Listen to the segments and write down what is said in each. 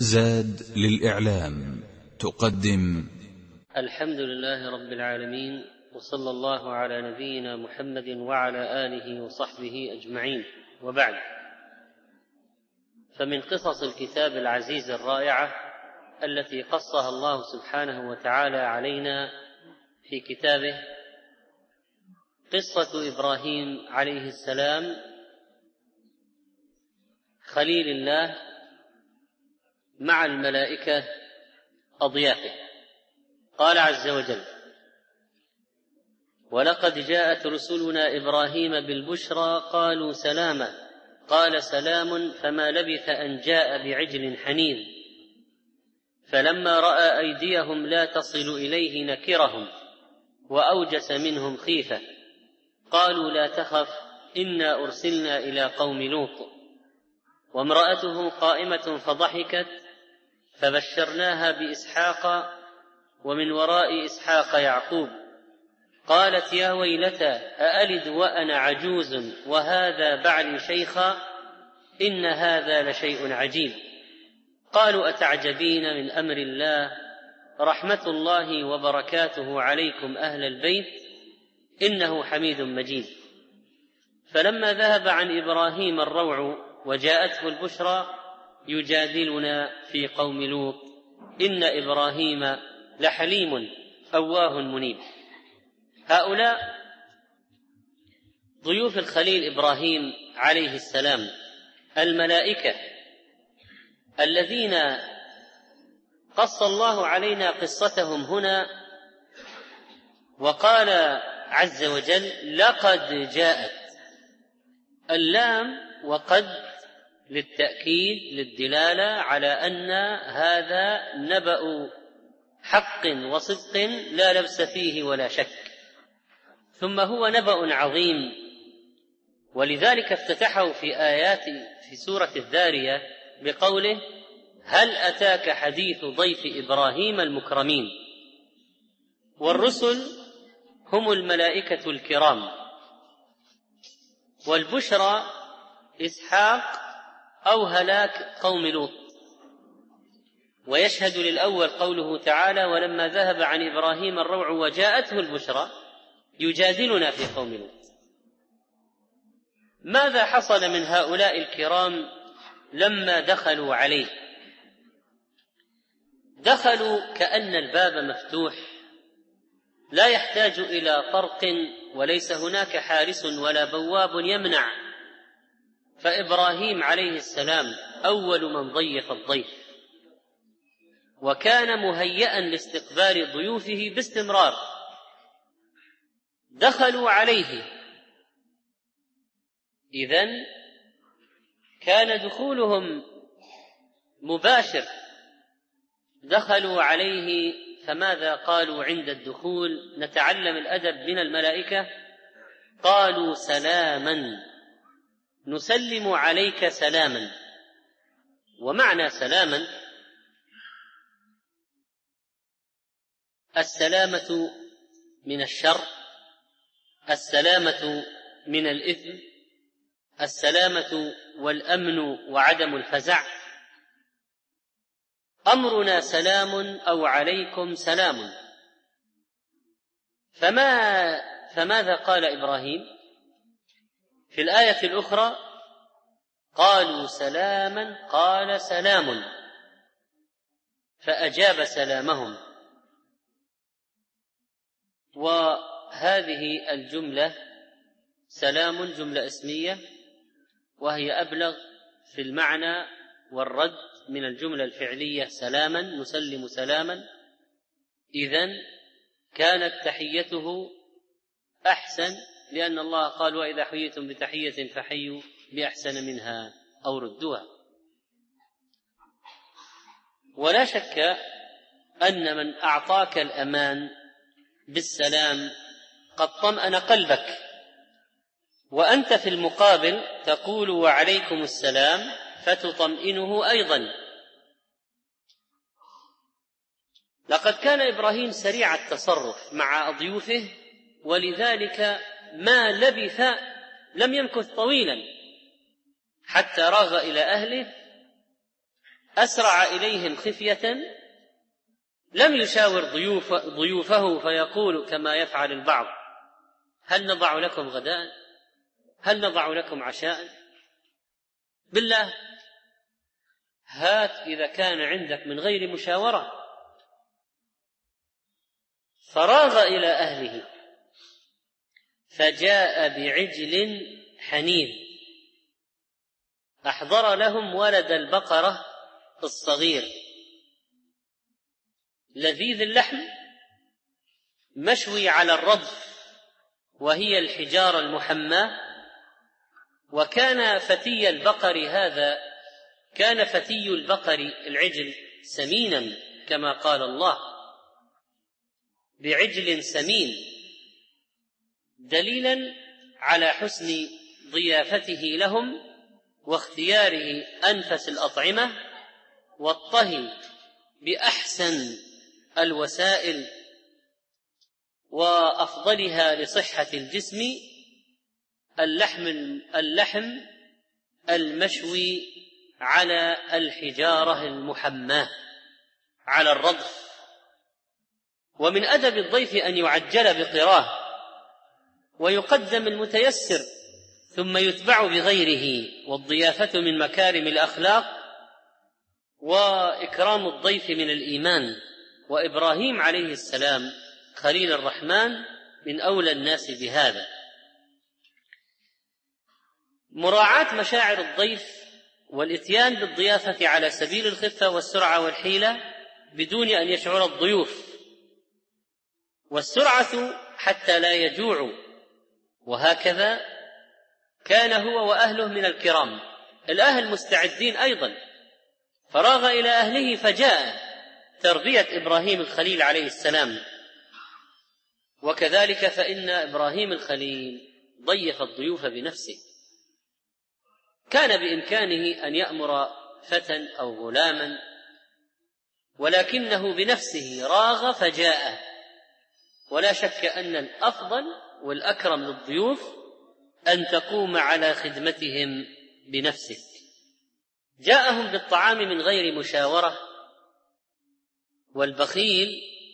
زاد للإعلام تقدم الحمد لله رب العالمين، وصلى الله على نبينا محمد وعلى آله وصحبه أجمعين، وبعد. فمن قصص الكتاب العزيز الرائعة التي قصها الله سبحانه وتعالى علينا في كتابه قصة إبراهيم عليه السلام خليل الله مع الملائكة أضيافه. قال عز وجل: ولقد جاءت رسلنا إبراهيم بالبشرى قالوا سلاما، قال سلام فما لبث أن جاء بعجل حنيذ، فلما رأى أيديهم لا تصل إليه نكرهم وأوجس منهم خيفة، قالوا لا تخف إنا أرسلنا إلى قوم لوط، وامرأته قائمة فضحكت فبشرناها بإسحاق ومن وراء إسحاق يعقوب، قالت يا ويلتى أألد وأنا عجوز وهذا بعلي شيخا إن هذا لشيء عجيب. قالوا أتعجبين من أمر الله، رحمة الله وبركاته عليكم أهل البيت إنه حميد مجيد. فلما ذهب عن إبراهيم الروع وجاءته البشرى يجادلنا في قوم لوط إن إبراهيم لحليم أواه منيب. هؤلاء ضيوف الخليل إبراهيم عليه السلام، الملائكة الذين قص الله علينا قصتهم هنا، وقال عز وجل: لقد جاءت. اللام وقد للتأكيد للدلالة على أن هذا نبأ حق وصدق لا لبس فيه ولا شك، ثم هو نبأ عظيم. ولذلك افتتحه في سورة الذارية بقوله: هل أتاك حديث ضيف إبراهيم المكرمين. والرسل هم الملائكة الكرام، والبشرى إسحاق أو هلاك قوم لوط. ويشهد للأول قوله تعالى: ولما ذهب عن إبراهيم الروع وجاءته البشرى يجادلنا في قوم لوط. ماذا حصل من هؤلاء الكرام لما دخلوا عليه؟ دخلوا كأن الباب مفتوح لا يحتاج إلى طرق، وليس هناك حارس ولا بواب يمنع، فإبراهيم عليه السلام أول من ضيف الضيف، وكان مهيئا لاستقبال ضيوفه باستمرار. دخلوا عليه، إذن كان دخولهم مباشر. دخلوا عليه، فماذا قالوا عند الدخول؟ نتعلم الأدب من الملائكة. قالوا سلاما، نسلم عليك سلاما. ومعنى سلاما السلامة من الشر، السلامة من الإثم، السلامة والأمن وعدم الفزع. أمرنا سلام أو عليكم سلام. فماذا قال إبراهيم في الآية الأخرى؟ قالوا سلاما، قال سلام، فأجاب سلامهم. وهذه الجملة سلام جملة اسمية، وهي أبلغ في المعنى والرد من الجملة الفعلية سلاما، نسلم سلاما. إذن كانت تحيته أحسن، لأن الله قال: وإذا حييتم بتحية فحيوا بأحسن منها أو ردوها. ولا شك أن من أعطاك الأمان بالسلام قد طمأن قلبك، وأنت في المقابل تقول وعليكم السلام فتطمئنه أيضا. لقد كان إبراهيم سريع التصرف مع ضيوفه، ولذلك ما لبث، لم يمكث طويلا حتى راغ إلى أهله أسرع إليهم خفية، لم يشاور ضيوفه فيقول كما يفعل البعض: هل نضع لكم غداء؟ هل نضع لكم عشاء؟ بالله هات إذا كان عندك من غير مشاورة. فراغ إلى أهله فجاء بعجل حنيذ، أحضر لهم ولد البقرة الصغير لذيذ اللحم مشوي على الرضف، وهي الحجارة المحماة. وكان فتي البقر هذا كان فتي البقر العجل سمينا كما قال الله: بعجل سمين، دليلا على حسن ضيافته لهم واختياره أنفس الأطعمة والطهي بأحسن الوسائل وأفضلها لصحة الجسم، اللحم المشوي على الحجارة المحماة على الرضف. ومن أدب الضيف أن يعجل بقراه ويقدم المتيسر ثم يتبع بغيره، والضيافة من مكارم الأخلاق وإكرام الضيف من الإيمان. وإبراهيم عليه السلام خليل الرحمن من أولى الناس بهذا. مراعاة مشاعر الضيف والإتيان بالضيافة على سبيل الخفة والسرعة والحيلة بدون أن يشعر الضيوف، والسرعة حتى لا يجوعوا. وهكذا كان هو وأهله من الكرام، الأهل مستعدين أيضا. فراغ إلى أهله فجاء تربية إبراهيم الخليل عليه السلام. وكذلك فإن إبراهيم الخليل ضيف الضيوف بنفسه، كان بإمكانه أن يأمر فتى أو غلاما، ولكنه بنفسه راغ فجاء. ولا شك أن الأفضل والأكرم للضيوف أن تقوم على خدمتهم بنفسك. جاءهم بالطعام من غير مشاورة، والبخيل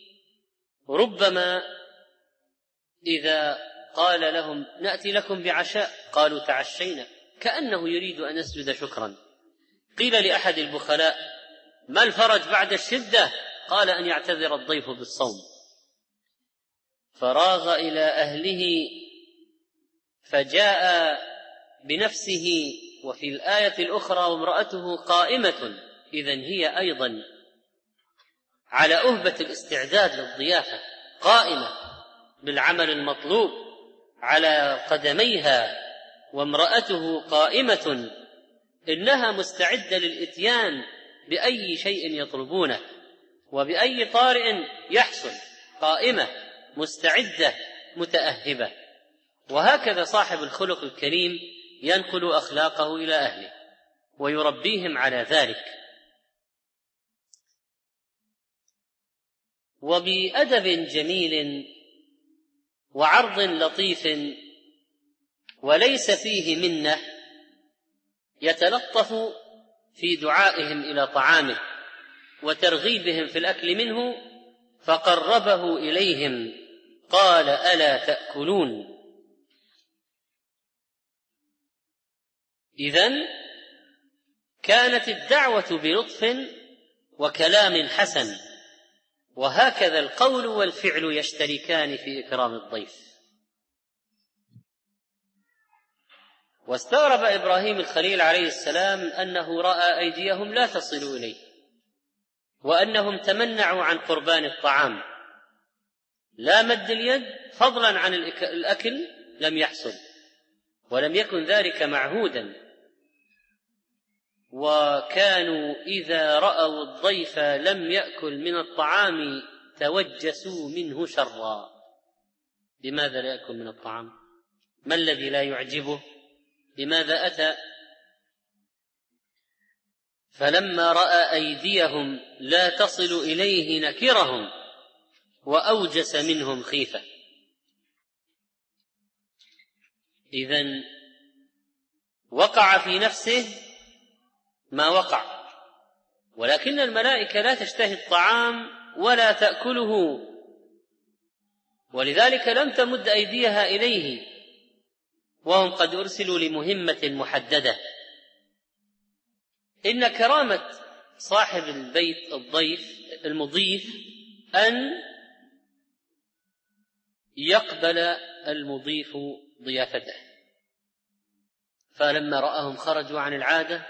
ربما إذا قال لهم نأتي لكم بعشاء قالوا تعشينا، كأنه يريد أن يسجد شكرا. قيل لأحد البخلاء: ما الفرج بعد الشدة؟ قال: أن يعتذر الضيف بالصوم. فراغ إلى أهله فجاء بنفسه. وفي الآية الأخرى: وامرأته قائمة، إذن هي أيضا على أهبة الاستعداد للضيافة، قائمة بالعمل المطلوب على قدميها. وامرأته قائمة، إنها مستعدة للإتيان بأي شيء يطلبونه وبأي طارئ يحصل، قائمة مستعدة متأهبة. وهكذا صاحب الخلق الكريم ينقل أخلاقه إلى أهله ويربيهم على ذلك. وبأدب جميل وعرض لطيف وليس فيه منة يتلطف في دعائهم إلى طعامه وترغيبهم في الأكل منه، فقربه إليهم قال: ألا تأكلون؟ إذن كانت الدعوة بلطف وكلام حسن، وهكذا القول والفعل يشتركان في إكرام الضيف. واستغرب إبراهيم الخليل عليه السلام أنه رأى أيديهم لا تصل إليه، وأنهم تمنعوا عن قربان الطعام، لا مد اليد فضلا عن الأكل لم يحصل، ولم يكن ذلك معهودا. وكانوا إذا رأوا الضيف لم يأكل من الطعام توجسوا منه شرا. لماذا لا يأكل من الطعام؟ ما الذي لا يعجبه؟ لماذا أتى؟ فلما رأى أيديهم لا تصل إليه نكرهم وأوجس منهم خيفة. إذن وقع في نفسه ما وقع، ولكن الملائكة لا تشتهي الطعام ولا تأكله، ولذلك لم تمد أيديها إليه، وهم قد أرسلوا لمهمة محددة. إن كرامة صاحب البيت المضيف أن يقبل المضيف ضيافته، فلما رأهم خرجوا عن العادة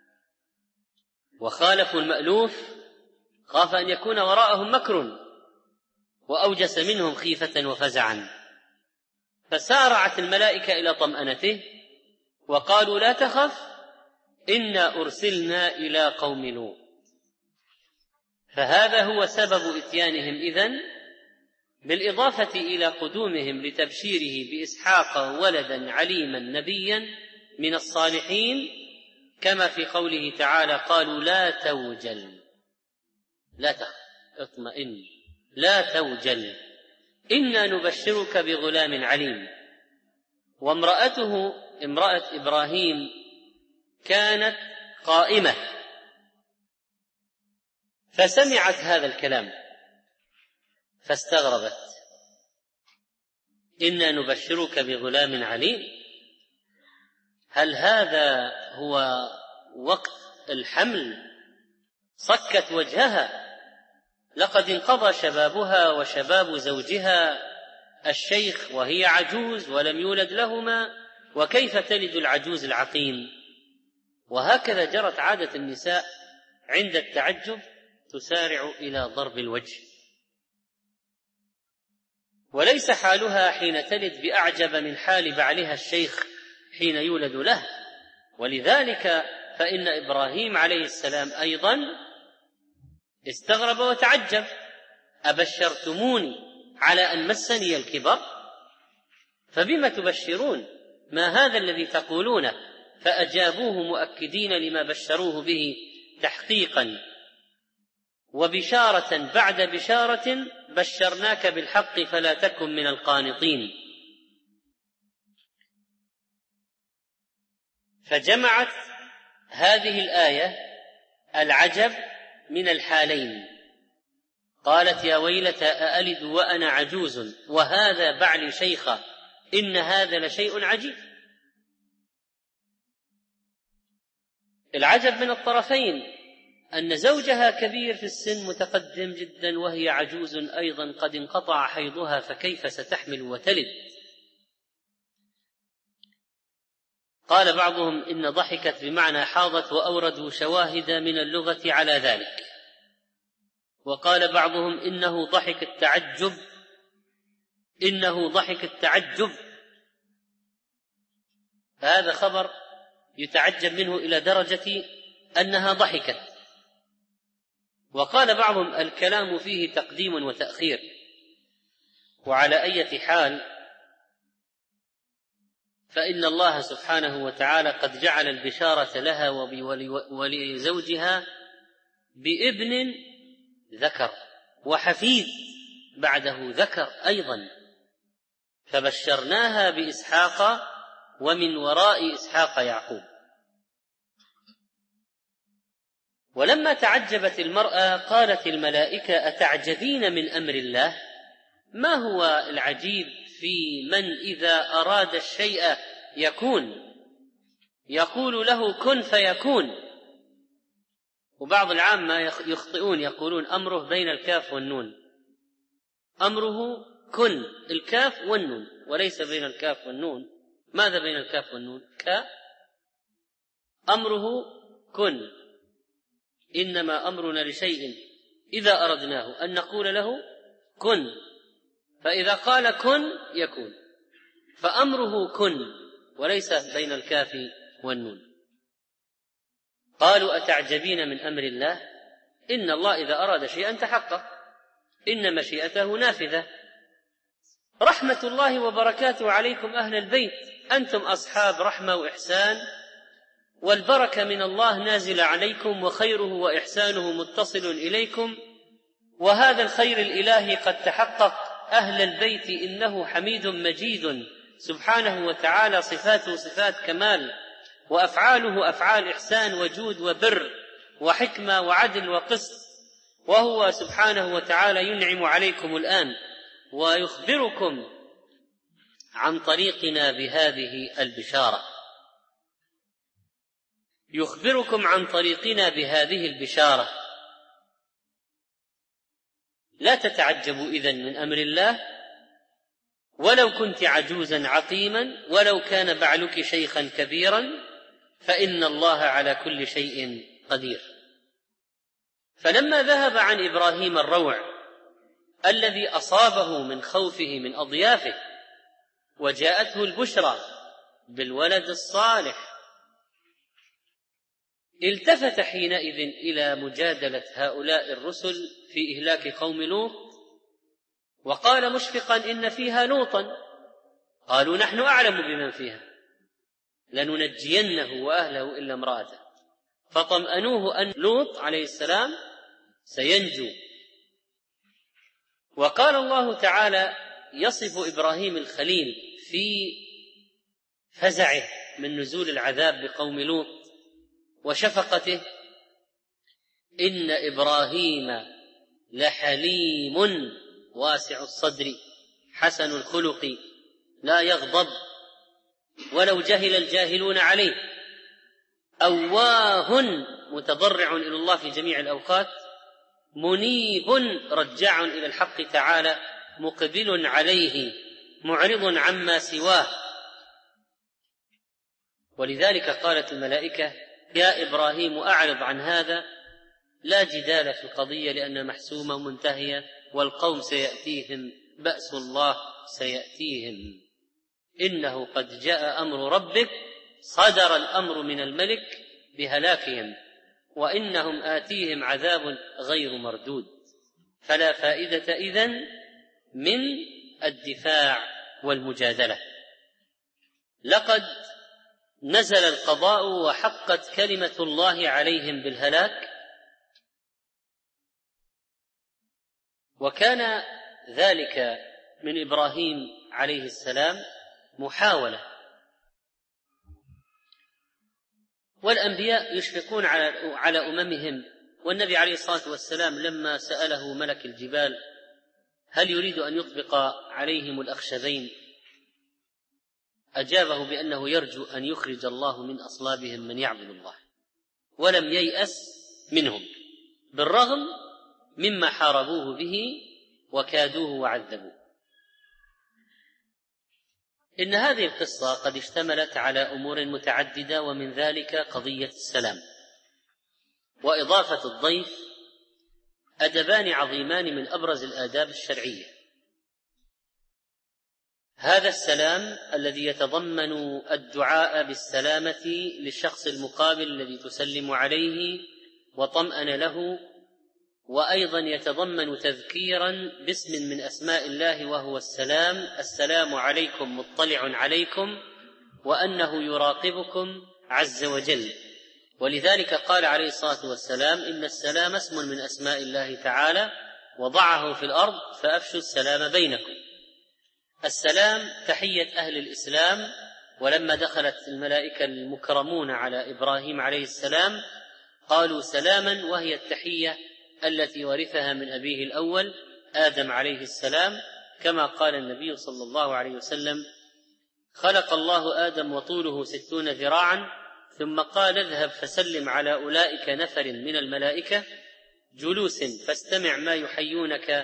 وخالفوا المألوف خاف أن يكون وراءهم مكر، وأوجس منهم خيفة وفزعا، فسارعت الملائكة إلى طمأنته وقالوا لا تخف إنا أرسلنا إلى قوم لوط. فهذا هو سبب إتيانهم إذن، بالإضافة إلى قدومهم لتبشيره بإسحاق ولدا عليما نبيا من الصالحين، كما في قوله تعالى قالوا لا توجل، لا تخف، اطمئن، لا توجل، إنا نبشرك بغلام عليم. وامرأته امرأة إبراهيم كانت قائمة فسمعت هذا الكلام فاستغربت، إنا نبشرك بغلام عليم، هل هذا هو وقت الحمل؟ صكت وجهها، لقد انقضى شبابها وشباب زوجها الشيخ وهي عجوز ولم يولد لهما، وكيف تلد العجوز العقيم؟ وهكذا جرت عادة النساء عند التعجب، تسارع إلى ضرب الوجه، وليس حالها حين تلد بأعجب من حال بعلها الشيخ حين يولد له. ولذلك فإن إبراهيم عليه السلام أيضا استغرب وتعجب، أبشرتموني على أن مسني الكبر؟ فبما تبشرون؟ ما هذا الذي تقولونه؟ فأجابوه مؤكدين لما بشروه به تحقيقا وبشارة بعد بشارة، بشرناك بالحق فلا تكن من القانطين. فجمعت هذه الآية العجب من الحالين، قالت يا ويلتى أألد وأنا عجوز وهذا بعلي شيخا إن هذا لشيء عجيب. العجب من الطرفين، أن زوجها كبير في السن متقدم جدا وهي عجوز أيضا قد انقطع حيضها، فكيف ستحمل وتلد؟ قال بعضهم إن ضحكت بمعنى حاضت، وأوردوا شواهد من اللغة على ذلك. وقال بعضهم إنه ضحك التعجب، فهذا خبر يتعجب منه إلى درجة أنها ضحكت. وقال بعضهم الكلام فيه تقديم وتأخير. وعلى أي حال فإن الله سبحانه وتعالى قد جعل البشارة لها ولزوجها بابن ذكر وحفيد بعده ذكر أيضا، فبشرناها بإسحاق ومن وراء إسحاق يعقوب. ولما تعجبت المرأة قالت الملائكة أتعجبين من أمر الله؟ ما هو العجيب في من إذا أراد الشيء يكون، يقول له كن فيكون. وبعض العامة يخطئون يقولون أمره بين الكاف والنون، أمره كن الكاف والنون وليس بين الكاف والنون. ماذا بين الكاف والنون؟ أمره كن، إنما أمرنا لشيء إذا أردناه أن نقول له كن، فإذا قال كن يكون، فأمره كن وليس بين الكاف والنون. قالوا أتعجبين من أمر الله؟ إن الله إذا أراد شيئا تحقق، إن مشيئته نافذة. رحمة الله وبركاته عليكم أهل البيت، أنتم أصحاب رحمة وإحسان، والبركة من الله نازل عليكم، وخيره وإحسانه متصل إليكم، وهذا الخير الإلهي قد تحقق. أهل البيت إنه حميد مجيد سبحانه وتعالى، صفاته صفات كمال، وأفعاله أفعال إحسان وجود وبر، وحكمة وعدل وقسط، وهو سبحانه وتعالى ينعم عليكم الآن ويخبركم عن طريقنا بهذه البشارة، يخبركم عن طريقنا بهذه البشارة. لا تتعجبوا إذن من أمر الله، ولو كنت عجوزا عقيما، ولو كان بعلك شيخا كبيرا، فإن الله على كل شيء قدير. فلما ذهب عن إبراهيم الروع الذي أصابه من خوفه من أضيافه، وجاءته البشرى بالولد الصالح، التفت حينئذ إلى مجادلة هؤلاء الرسل في إهلاك قوم لوط، وقال مشفقا إن فيها لوطا، قالوا نحن أعلم بمن فيها لننجينه وأهله إلا امرأته، فطمأنوه أن لوط عليه السلام سينجو. وقال الله تعالى يصف إبراهيم الخليل في فزعه من نزول العذاب بقوم لوط وشفقته: إن إبراهيم لحليم واسع الصدر حسن الخلق لا يغضب ولو جهل الجاهلون عليه، أواه متضرع إلى الله في جميع الأوقات، منيب رجاع إلى الحق تعالى، مقبل عليه معرض عما سواه. ولذلك قالت الملائكة يا إبراهيم أعرض عن هذا، لا جدال في القضية لأنها محسومة ومنتهية، والقوم سيأتيهم بأس الله سيأتيهم، إنه قد جاء أمر ربك، صدر الأمر من الملك بهلاكهم، وإنهم آتيهم عذاب غير مردود. فلا فائدة إذن من الدفاع والمجادلة. لقد نزل القضاء وحقت كلمة الله عليهم بالهلاك، وكان ذلك من إبراهيم عليه السلام محاولة، والأنبياء يشفقون على أممهم. والنبي عليه الصلاة والسلام لما سأله ملك الجبال هل يريد أن يطبق عليهم الأخشبين، أجابه بأنه يرجو أن يخرج الله من أصلابهم من يعبد الله، ولم ييأس منهم بالرغم مما حاربوه به وكادوه وعذبوه. إن هذه القصة قد اشتملت على أمور متعددة، ومن ذلك قضية السلام، وإضافة الضيف أدبان عظيمان من أبرز الآداب الشرعية. هذا السلام الذي يتضمن الدعاء بالسلامة للشخص المقابل الذي تسلم عليه وطمأن له، وأيضا يتضمن تذكيرا باسم من أسماء الله وهو السلام: السلام عليكم مطلع عليكم، وأنه يراقبكم عز وجل. ولذلك قال عليه الصلاة والسلام إن السلام اسم من أسماء الله تعالى وضعه في الأرض فأفشوا السلام بينكم. السلام تحية أهل الإسلام، ولما دخلت الملائكة المكرمون على إبراهيم عليه السلام قالوا سلاما، وهي التحية التي ورثها من أبيه الأول آدم عليه السلام، كما قال النبي صلى الله عليه وسلم: خلق الله آدم وطوله 60 ذراعا، ثم قال اذهب فسلم على أولئك نفر من الملائكة جلوس فاستمع ما يحيونك،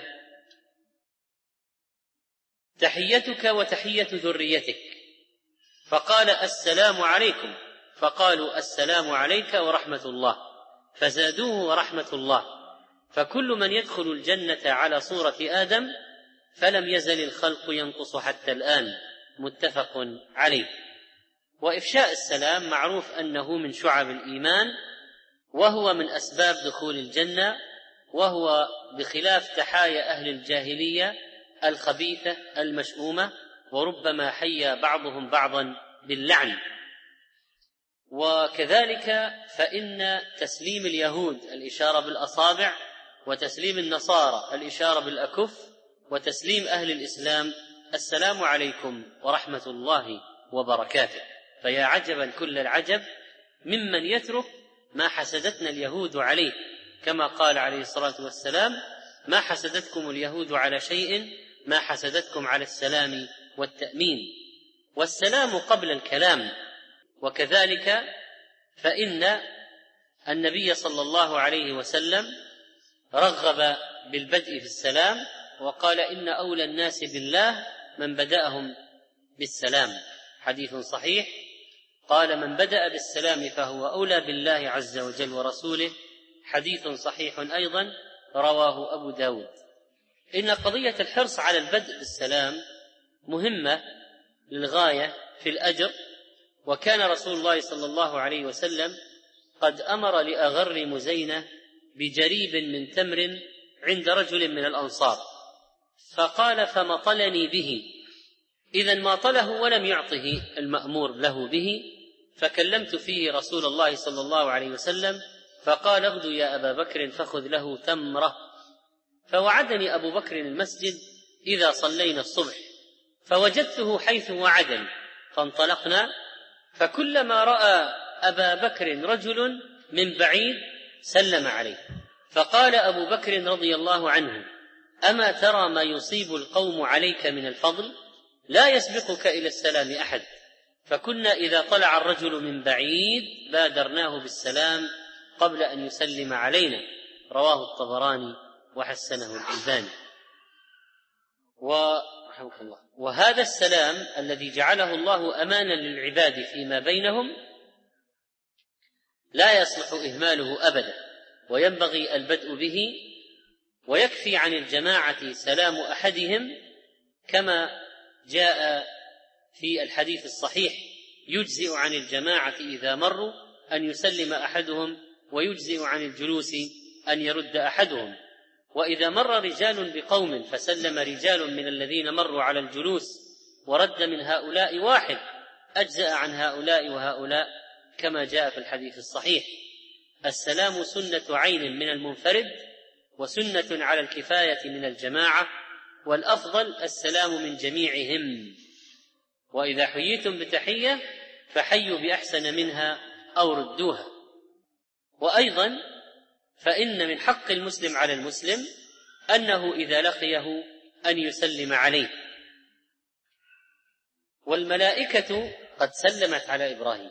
تحيتك وتحية ذريتك. فقال السلام عليكم، فقالوا السلام عليك ورحمة الله، فزادوه ورحمة الله. فكل من يدخل الجنة على صورة آدم، فلم يزل الخلق ينقص حتى الآن، متفق عليه. وإفشاء السلام معروف أنه من شعب الإيمان، وهو من أسباب دخول الجنة، وهو بخلاف تحايا أهل الجاهلية الخبيثة المشؤومة، وربما حيا بعضهم بعضا باللعن. وكذلك فإن تسليم اليهود الإشارة بالأصابع، وتسليم النصارى الإشارة بالأكف، وتسليم أهل الإسلام السلام عليكم ورحمة الله وبركاته. فيا عجبا كل العجب ممن يترك ما حسدتنا اليهود عليه، كما قال عليه الصلاة والسلام: ما حسدتكم اليهود على شيء ما حسدتكم على السلام والتأمين. والسلام قبل الكلام. وكذلك فإن النبي صلى الله عليه وسلم رغب بالبدء في السلام، وقال: إن أولى الناس بالله من بدأهم بالسلام. حديث صحيح، قال: من بدأ بالسلام فهو أولى بالله عز وجل ورسوله. حديث صحيح أيضا رواه أبو داود. إن قضية الحرص على البدء بالسلام مهمة للغاية في الأجر، وكان رسول الله صلى الله عليه وسلم قد أمر لأغر مزينة بجريب من تمر عند رجل من الأنصار، فقال: فمطلني به. إذن ماطله ولم يعطه المأمور له به، فكلمت فيه رسول الله صلى الله عليه وسلم، فقال: اغدو يا أبا بكر فخذ له تمرة. فوعدني أبو بكر المسجد إذا صلينا الصبح، فوجدته حيث وعدني، فانطلقنا، فكلما رأى أبا بكر رجل من بعيد سلم عليه، فقال أبو بكر رضي الله عنه: أما ترى ما يصيب القوم عليك من الفضل؟ لا يسبقك إلى السلام أحد. فكنا إذا طلع الرجل من بعيد بادرناه بالسلام قبل أن يسلم علينا. رواه الطبراني وحسنه الألباني. وهذا السلام الذي جعله الله أمانا للعباد فيما بينهم لا يصلح إهماله أبدا، وينبغي البدء به. ويكفي عن الجماعة سلام أحدهم، كما جاء في الحديث الصحيح: يجزئ عن الجماعة إذا مروا أن يسلم أحدهم، ويجزئ عن الجلوس أن يرد أحدهم. وإذا مر رجال بقوم فسلم رجال من الذين مروا على الجلوس ورد من هؤلاء واحد، أجزأ عن هؤلاء وهؤلاء، كما جاء في الحديث الصحيح. السلام سنة عين من المنفرد، وسنة على الكفاية من الجماعة، والأفضل السلام من جميعهم. وإذا حييتم بتحية فحيوا بأحسن منها أو ردوها. وأيضا فإن من حق المسلم على المسلم أنه إذا لقيه أن يسلم عليه. والملائكة قد سلمت على إبراهيم،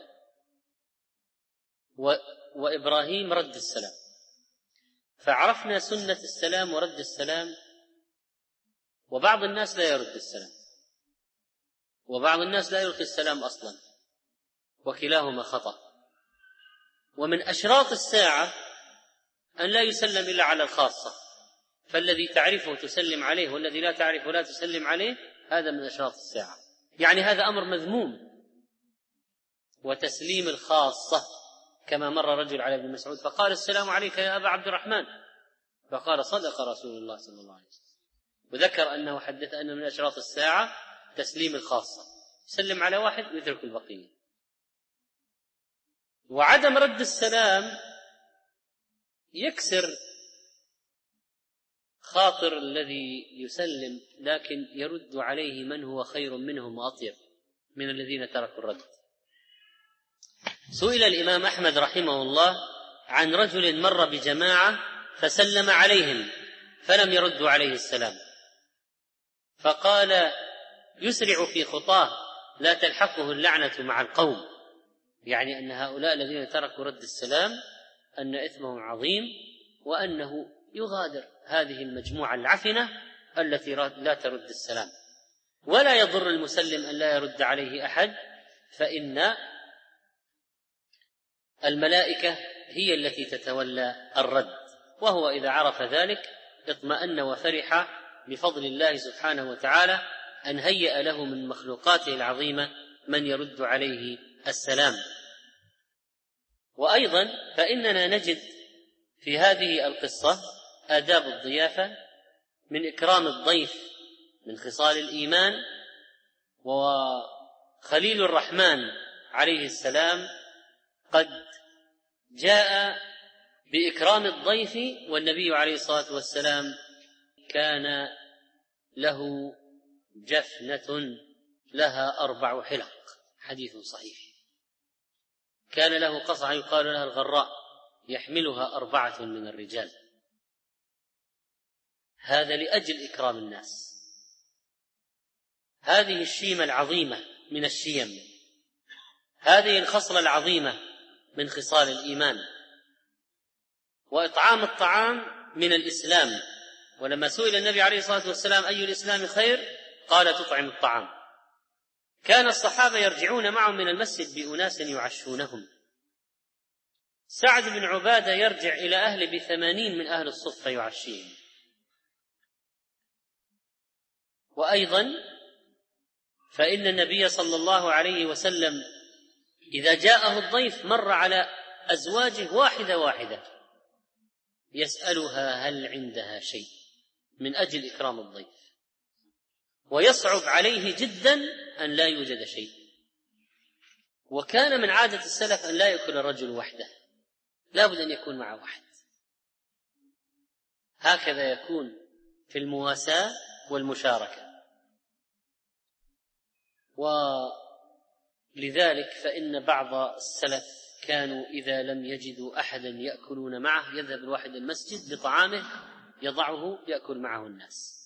وإبراهيم رد السلام، فعرفنا سنة السلام ورد السلام. وبعض الناس لا يرد السلام، وبعض الناس لا يلقي السلام أصلا، وكلاهما خطأ. ومن أشراط الساعة أن لا يسلم إلا على الخاصة، فالذي تعرفه تسلم عليه، والذي لا تعرفه لا تسلم عليه، هذا من أشراط الساعة. يعني هذا أمر مذموم. وتسليم الخاصة، كما مر رجل على ابن مسعود فقال: السلام عليك يا أبا عبد الرحمن، فقال: صدق رسول الله صلى الله عليه وسلم. وذكر أنه حدث أن من أشراط الساعة تسليم الخاصة، يسلم على واحد ويترك البقية. وعدم رد السلام يكسر خاطر الذي يسلم، لكن يرد عليه من هو خير منهم وأطيب من الذين تركوا الرد. سئل الإمام أحمد رحمه الله عن رجل مر بجماعة فسلم عليهم فلم يردوا عليه السلام، فقال: يسرع في خطاه لا تلحقه اللعنة مع القوم. يعني أن هؤلاء الذين تركوا رد السلام أن إثمهم عظيم، وأنه يغادر هذه المجموعة العفنة التي لا ترد السلام. ولا يضر المسلم أن لا يرد عليه أحد، فإن الملائكة هي التي تتولى الرد، وهو إذا عرف ذلك اطمأن وفرح بفضل الله سبحانه وتعالى أن هيأ له من مخلوقاته العظيمة من يرد عليه السلام. وأيضا فإننا نجد في هذه القصة آداب الضيافة، من إكرام الضيف من خصال الإيمان. وخليل الرحمن عليه السلام قد جاء بإكرام الضيف، والنبي عليه الصلاة والسلام كان له جفنة لها 4 حلق، حديث صحيح. كان له قصعة يقال لها الغراء، يحملها 4 من الرجال. هذا لأجل إكرام الناس. هذه الشيمة العظيمة من الشيم، هذه الخصلة العظيمة من خصال الإيمان. وإطعام الطعام من الإسلام. ولما سئل النبي عليه الصلاة والسلام أي الإسلام خير قال تطعم الطعام. كان الصحابة يرجعون معهم من المسجد بأناس يعشونهم. سعد بن عبادة يرجع إلى أهل 80 من أهل الصفة يعشيهم. وأيضا فإن النبي صلى الله عليه وسلم إذا جاءه الضيف مر على أزواجه واحدة واحدة يسألها هل عندها شيء من أجل إكرام الضيف، ويصعب عليه جدا أن لا يوجد شيء. وكان من عادة السلف أن لا يأكل الرجل وحده، لا بد أن يكون معه واحد. هكذا يكون في المواساة والمشاركة. ولذلك فإن بعض السلف كانوا إذا لم يجدوا أحدا يأكلون معه يذهب الواحد المسجد بطعامه يضعه يأكل معه الناس.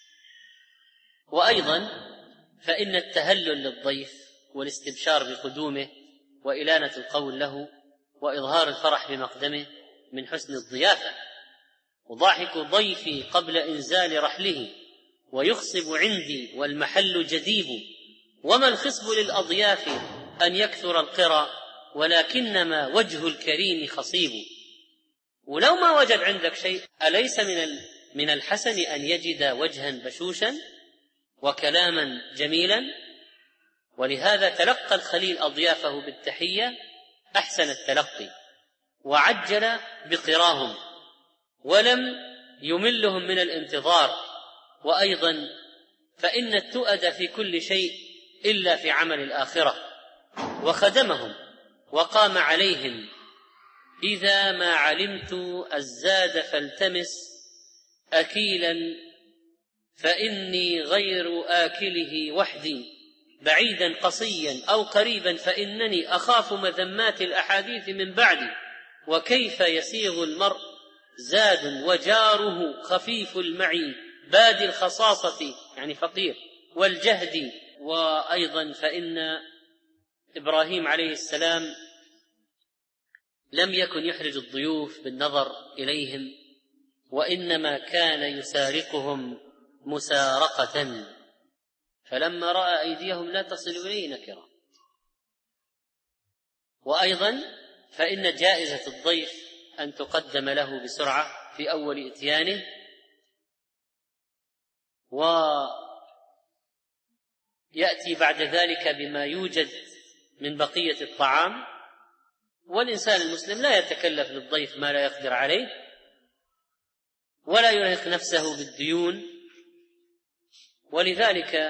وأيضا فإن التهلل للضيف والاستبشار بقدومه وإلانة القول له وإظهار الفرح بمقدمه من حسن الضيافة. وضاحك ضيفي قبل إنزال رحله ويخصب عندي والمحل جديب. وما الخصب للأضياف أن يكثر القرى ولكنما وجه الكريم خصيب. ولو ما وجد عندك شيء أليس من الحسن أن يجد وجها بشوشا وكلاما جميلا؟ ولهذا تلقى الخليل أضيافه بالتحية أحسن التلقي، وعجل بقراهم ولم يملهم من الانتظار. وأيضا فإن التؤد في كل شيء إلا في عمل الآخرة، وخدمهم وقام عليهم. إذا ما علمت الزاد فالتمس أكيلا فإني غير آكله وحدي بعيدا قصيا أو قريبا فإنني أخاف مذمات الأحاديث من بعدي. وكيف يسيغ المرء زاد وجاره خفيف المعي بادي الخصاصة يعني فقير والجهد. وأيضا فإن إبراهيم عليه السلام لم يكن يحرج الضيوف بالنظر إليهم، وإنما كان يسارقهم مسارقة، فلما رأى أيديهم لا تصل إليه نكرا. وأيضا فإن جائزة الضيف أن تقدم له بسرعة في أول إتيانه، ويأتي بعد ذلك بما يوجد من بقية الطعام. والإنسان المسلم لا يتكلف للضيف ما لا يقدر عليه، ولا يرهق نفسه بالديون. ولذلك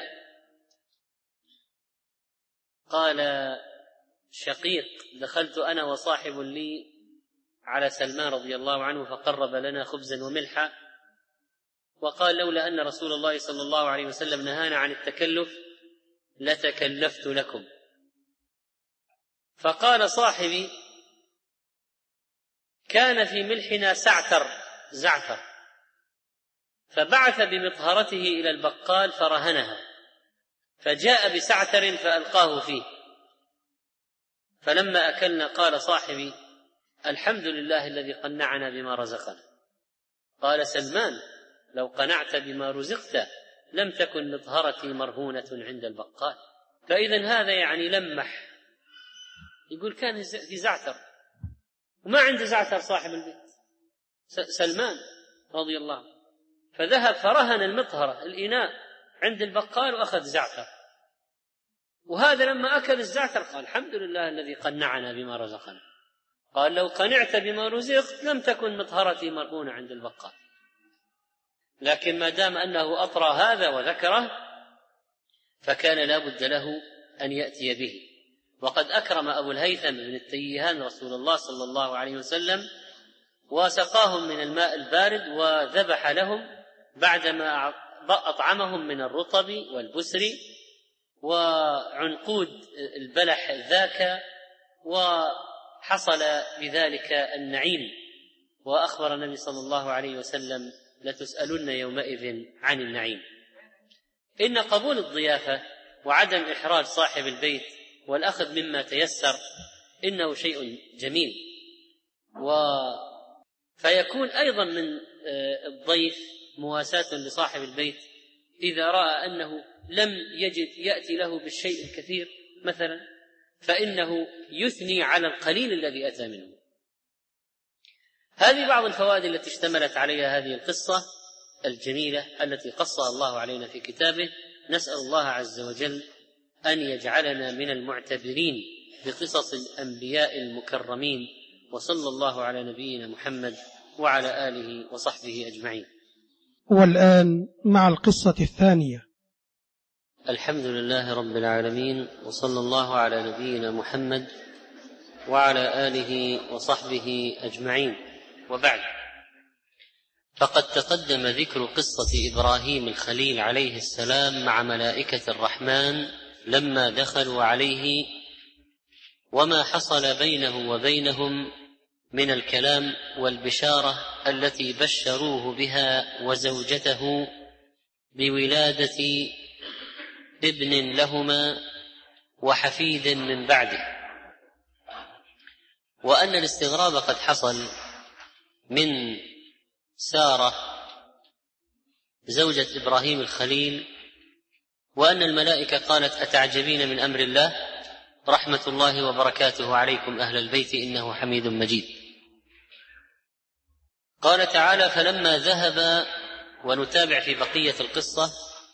قال شقيق: دخلت أنا وصاحب لي على سلمان رضي الله عنه فقرب لنا خبزا وملحا، وقال: لولا أن رسول الله صلى الله عليه وسلم نهانا عن التكلف لتكلفت لكم. فقال صاحبي: كان في ملحنا زعتر، فبعث بمطهرته إلى البقال فرهنها، فجاء بسعتر فألقاه فيه، فلما أكلنا قال صاحبي: الحمد لله الذي قنعنا بما رزقنا. قال سلمان: لو قنعت بما رزقت لم تكن مطهرتي مرهونة عند البقال. فإذن هذا يعني لمح، يقول كان في زعتر وما عنده زعتر صاحب البيت سلمان رضي الله عنه، فذهب فرهن المطهرة الإناء عند البقال وأخذ زعتر. وهذا لما أكل الزعتر قال: الحمد لله الذي قنعنا بما رزقنا. قال: لو قنعت بما رزقت لم تكن مطهرتي مرهونة عند البقال. لكن ما دام أنه أطرى هذا وذكره فكان لا بد له أن يأتي به. وقد أكرم أبو الهيثم بن التيهان رسول الله صلى الله عليه وسلم وسقاهم من الماء البارد وذبح لهم بعدما أطعمهم من الرطب والبسر وعنقود البلح ذاك حصل بذلك النعيم. وأخبر النبي صلى الله عليه وسلم: لتسألن يومئذ عن النعيم. إن قبول الضيافة وعدم إحراج صاحب البيت والأخذ مما تيسر إنه شيء جميل، فيكون أيضا من الضيف مواساة لصاحب البيت إذا رأى أنه لم يجد يأتي له بالشيء الكثير مثلا، فإنه يثني على القليل الذي أتى منه. هذه بعض الفوائد التي اشتملت عليها هذه القصة الجميلة التي قصها الله علينا في كتابه. نسأل الله عز وجل أن يجعلنا من المعتبرين بقصص الأنبياء المكرمين، وصلى الله على نبينا محمد وعلى آله وصحبه أجمعين. والآن مع القصة الثانية. الحمد لله رب العالمين، وصلى الله على نبينا محمد وعلى آله وصحبه أجمعين، وبعد. فقد تقدم ذكر قصة إبراهيم الخليل عليه السلام مع ملائكة الرحمن لما دخلوا عليه، وما حصل بينه وبينهم من الكلام والبشارة التي بشروه بها وزوجته بولادة ابن لهما وحفيد من بعده، وأن الاستغراب قد حصل من سارة زوجة إبراهيم الخليل، وأن الملائكة قالت: أتعجبين من أمر الله، رحمة الله وبركاته عليكم أهل البيت إنه حميد مجيد. قال تعالى: فلما ذهب، ونتابع في بقية القصة: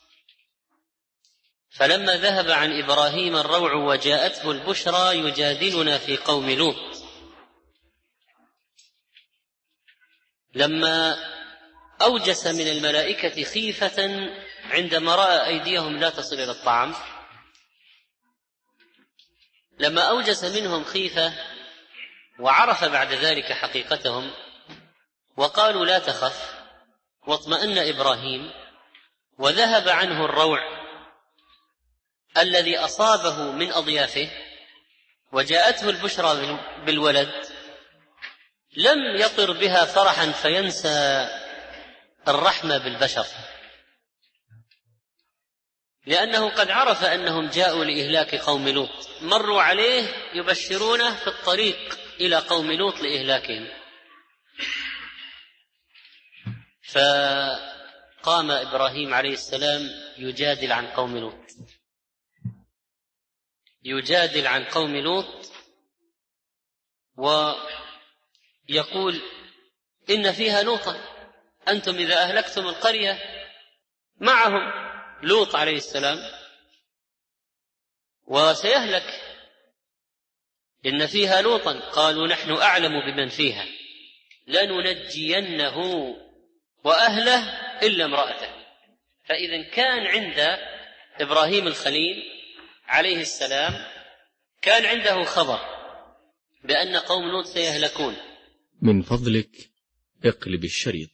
فلما ذهب عن إبراهيم الروع وجاءته البشرى يجادلنا في قوم لوط، لما أوجس من الملائكة خيفة عندما رأى أيديهم لا تصل إلى الطعام، لما أوجس منهم خيفة وعرف بعد ذلك حقيقتهم، وقالوا: لا تخف، واطمأن إبراهيم وذهب عنه الروع الذي أصابه من أضيافه، وجاءته البشرى بالولد، لم يطر بها فرحا فينسى الرحمة بالبشر، لأنه قد عرف أنهم جاءوا لإهلاك قوم لوط، مروا عليه يبشرونه في الطريق إلى قوم لوط لإهلاكهم. فقام إبراهيم عليه السلام يجادل عن قوم لوط، يجادل عن قوم لوط، ويقول: إن فيها لوطا، أنتم إذا أهلكتم القرية معهم لوط عليه السلام وسيهلك، إن فيها لوطا، قالوا: نحن أعلم بمن فيها لننجينه وأهله إلا امرأته. فإذا كان عند إبراهيم الخليل عليه السلام كان عنده خبر بأن قوم لوط سيهلكون. من فضلك اقلب الشريط.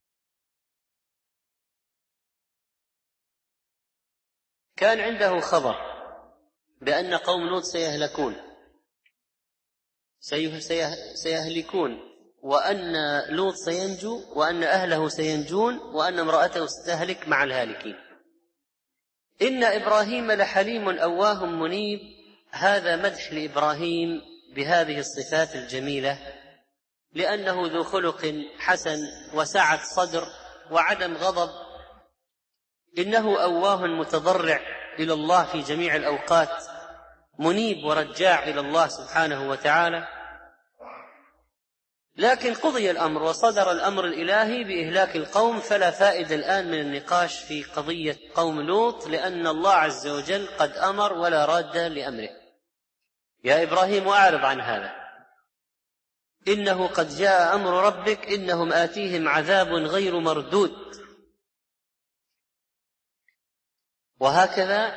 كان عنده خبر بأن قوم لوط سيهلكون، وأن لوط سينجو، وأن أهله سينجون، وأن امرأته ستهلك مع الهالكين. إن إبراهيم لحليم أواه منيب، هذا مدح لإبراهيم بهذه الصفات الجميلة، لأنه ذو خلق حسن وسعة صدر وعدم غضب. إنه أواه متضرع إلى الله في جميع الأوقات، منيب ورجاع إلى الله سبحانه وتعالى. لكن قضي الأمر وصدر الأمر الإلهي بإهلاك القوم، فلا فائدة الآن من النقاش في قضية قوم لوط، لأن الله عز وجل قد أمر ولا راد لأمره. يا إبراهيم أعرض عن هذا، إنه قد جاء أمر ربك، إنهم آتيهم عذاب غير مردود. وهكذا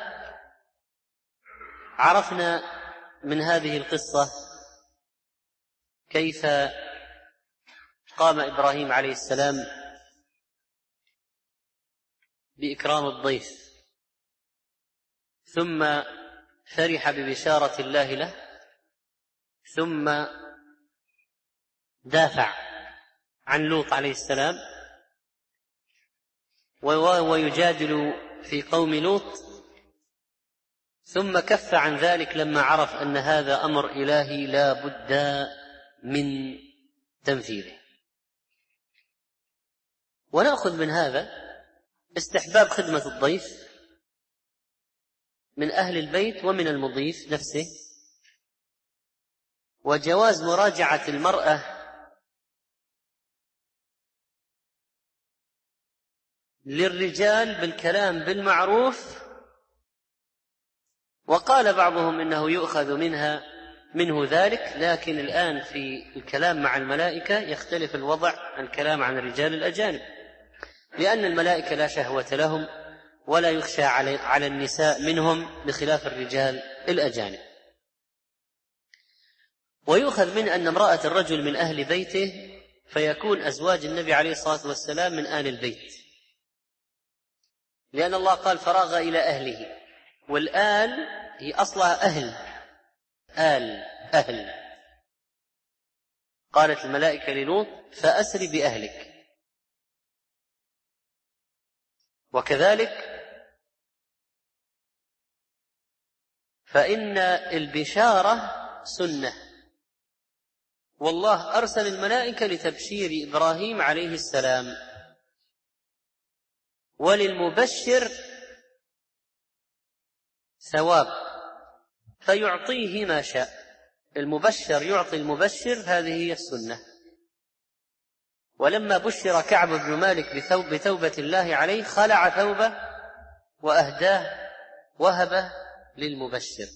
عرفنا من هذه القصة كيف قام إبراهيم عليه السلام بإكرام الضيف، ثم فرح ببشارة الله له، ثم دافع عن لوط عليه السلام ويجادل في قوم لوط، ثم كف عن ذلك لما عرف أن هذا أمر إلهي لا بد من تنفيذه. ونأخذ من هذا استحباب خدمة الضيف من أهل البيت ومن المضيف نفسه، وجواز مراجعة المرأة للرجال بالكلام بالمعروف. وقال بعضهم إنه يؤخذ منه ذلك، لكن الآن في الكلام مع الملائكة يختلف الوضع عن الكلام عن الرجال الأجانب، لأن الملائكة لا شهوة لهم ولا يخشى على النساء منهم بخلاف الرجال الأجانب. ويؤخذ من أن امرأة الرجل من أهل بيته، فيكون أزواج النبي عليه الصلاة والسلام من آل البيت، لأن الله قال فراغ إلى أهله، والآل هي أصلها أهل. قالت الملائكة للوط فأسر بأهلك. وكذلك فإن البشارة سنة، والله أرسل الملائكة لتبشير إبراهيم عليه السلام، وللمبشر ثواب فيعطيه ما شاء. المبشر يعطي المبشر، هذه هي السنة. ولما بشر كعب بن مالك بتوبة الله عليه خلع ثوبه وأهداه وهبه للمبشر.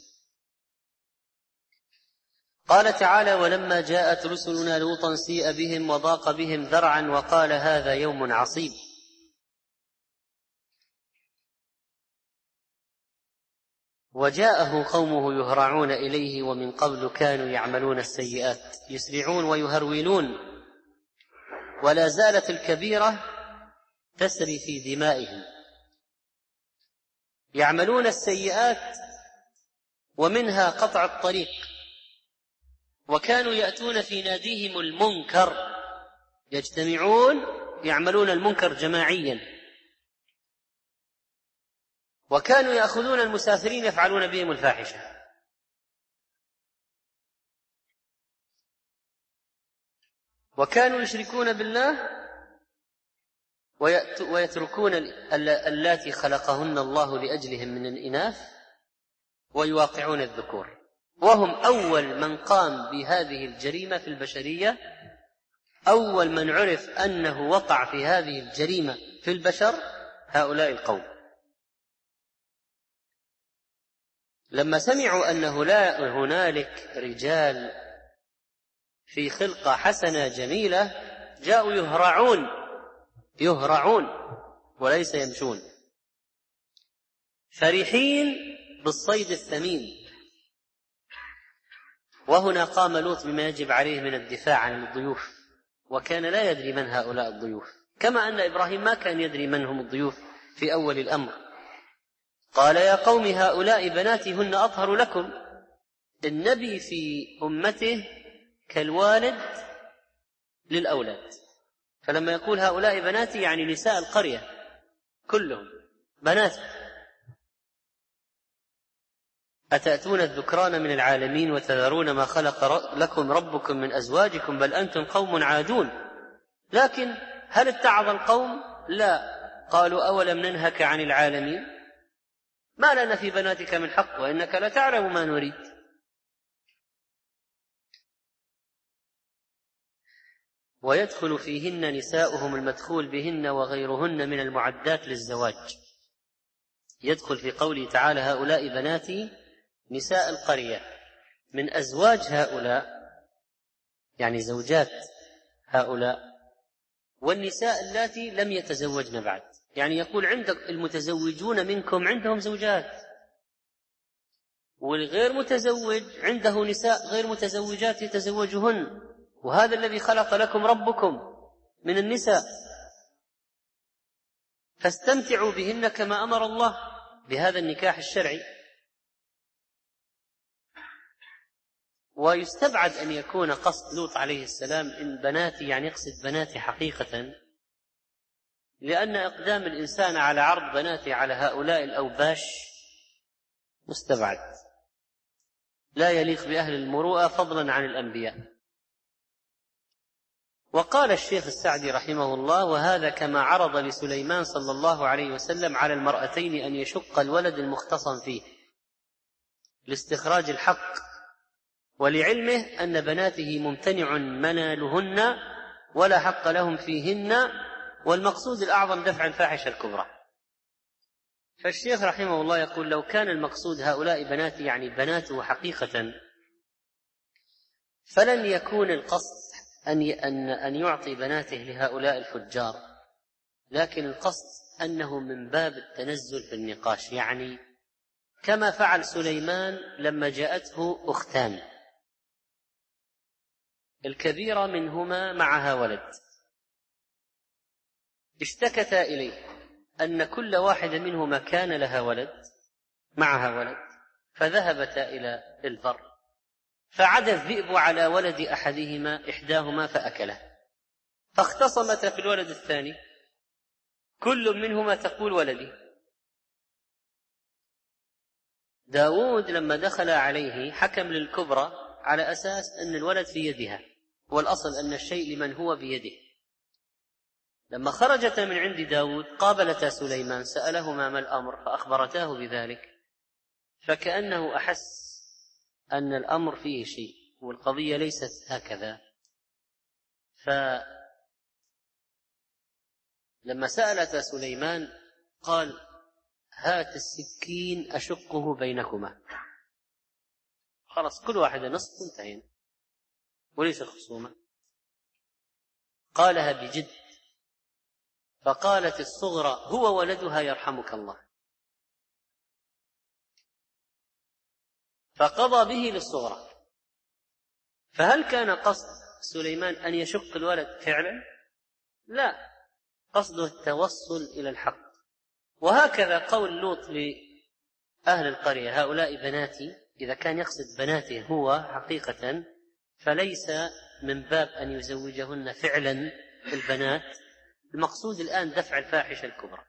قال تعالى ولما جاءت رسلنا لوطا سيء بهم وضاق بهم ذرعا وقال هذا يوم عصيب. وجاءه قومه يهرعون إليه ومن قبل كانوا يعملون السيئات يسرعون ويهرولون، ولا زالت الكبيرة تسري في دمائهم. يعملون السيئات ومنها قطع الطريق، وكانوا يأتون في ناديهم المنكر، يجتمعون يعملون المنكر جماعيا، وكانوا يأخذون المسافرين يفعلون بهم الفاحشة. وكانوا يشركون بالله ويتركون اللاتي خلقهن الله لأجلهم من الإناث ويواقعون الذكور. وهم أول من قام بهذه الجريمة في البشرية، أول من عرف أنه وقع في هذه الجريمة في البشر هؤلاء القوم. لما سمعوا أنه لا هنالك رجال في خلقة حسنة جميلة جاءوا يهرعون وليس يمشون، فرحين بالصيد الثمين. وهنا قام لوط بما يجب عليه من الدفاع عن الضيوف، وكان لا يدري من هؤلاء الضيوف، كما أن إبراهيم ما كان يدري من هم الضيوف في أول الأمر. قال يا قوم هؤلاء بناتي هن أطهر لكم. النبي في أمته كالوالد للأولاد، فلما يقول هؤلاء بناتي يعني نساء القرية كلهم بنات. أتأتون الذكران من العالمين وتذرون ما خلق لكم ربكم من أزواجكم بل أنتم قوم عادون. لكن هل اتعظ القوم؟ لا. قالوا أولم ننهك عن العالمين ما لنا في بناتك من حق وإنك لتعلم ما نريد. ويدخل فيهن نساؤهم المدخول بهن وغيرهن من المعدات للزواج. يدخل في قوله تعالى هؤلاء بناتي نساء القرية من أزواج هؤلاء، يعني زوجات هؤلاء، والنساء اللاتي لم يتزوجن بعد، يعني يقول عندك المتزوجون منكم عندهم زوجات، والغير متزوج عنده نساء غير متزوجات يتزوجهن، وهذا الذي خلق لكم ربكم من النساء، فاستمتعوا بهن كما أمر الله بهذا النكاح الشرعي. ويستبعد أن يكون قصد لوط عليه السلام إن بناتي يعني يقصد بناتي حقيقة، لأن إقدام الإنسان على عرض بناتي على هؤلاء الأوباش مستبعد، لا يليق بأهل المروءة فضلا عن الأنبياء. وقال الشيخ السعدي رحمه الله: وهذا كما عرض لسليمان صلى الله عليه وسلم على المرأتين أن يشق الولد المختصم فيه لاستخراج الحق، ولعلمه أن بناته ممتنع منالهن ولا حق لهم فيهن، والمقصود الأعظم دفع الفاحشة الكبرى. فالشيخ رحمه الله يقول: لو كان المقصود هؤلاء بناتي يعني بناته حقيقة، فلن يكون القصد أن يعطي بناته لهؤلاء الفجار، لكن القصد أنه من باب التنزل في النقاش، يعني كما فعل سليمان لما جاءته أختان، الكبيرة منهما معها ولد، اشتكتا إليه أن كل واحدة منهما كان لها ولد معها ولد، فذهبتا إلى البر، فعدى الذئب على ولد إحداهما فأكله، فاختصمتا في الولد الثاني، كل منهما تقول ولدي. داود لما دخل عليه حكم للكبرى على أساس أن الولد في يدها، والأصل أن الشيء لمن هو بيده. لما خرجتا من عند داود قابلتا سليمان، سألهما ما الأمر، فأخبرتاه بذلك، فكأنه أحس أن الأمر فيه شيء والقضية ليست هكذا. فلما سألتا سليمان قال: هات السكين أشقه بينكما، خلاص كل واحدة نصف انتهينا وليس خصومة. قالها بجد، فقالت الصغرى: هو ولدها يرحمك الله، فقضى به للصغرى. فهل كان قصد سليمان أن يشق الولد فعلا؟ لا، قصده التوصل إلى الحق. وهكذا قول لوط لأهل القرية: هؤلاء بناتي، إذا كان يقصد بناته هو حقيقة فليس من باب أن يزوجهن فعلا البنات، المقصود الآن دفع الفاحشة الكبرى.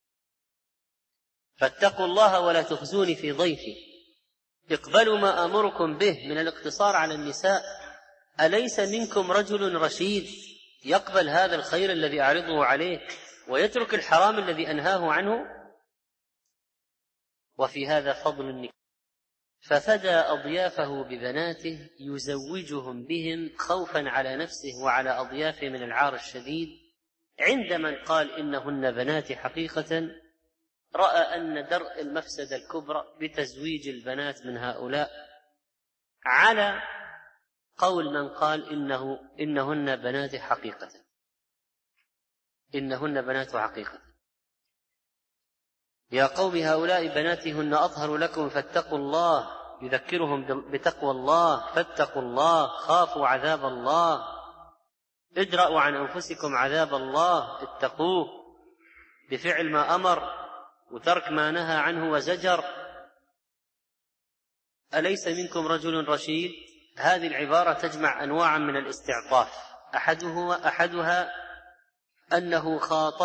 فاتقوا الله ولا تخزوني في ضيفي، اقبلوا ما آمركم به من الاقتصار على النساء، أليس منكم رجل رشيد يقبل هذا الخير الذي أعرضه عليه ويترك الحرام الذي أنهاه عنه؟ وفي هذا فضل النكاح. ففدى أضيافه ببناته يزوجهم بهم خوفا على نفسه وعلى أضيافه من العار الشديد. عندما قال إنهن بناتي حقيقة، رأى أن درء المفسدة الكبرى بتزويج البنات من هؤلاء على قول من قال إنهن بنات حقيقة، إنهن بنات حقيقة. يا قوم هؤلاء بناتي هن أطهر لكم فاتقوا الله، يذكرهم بتقوى الله، فاتقوا الله، خافوا عذاب الله، ادرأوا عن أنفسكم عذاب الله، اتقوه بفعل ما أمر وترك ما نهى عنه وزجر. أليس منكم رجل رشيد؟ هذه العبارة تجمع أنواعا من الاستعطاف، أحدها أنه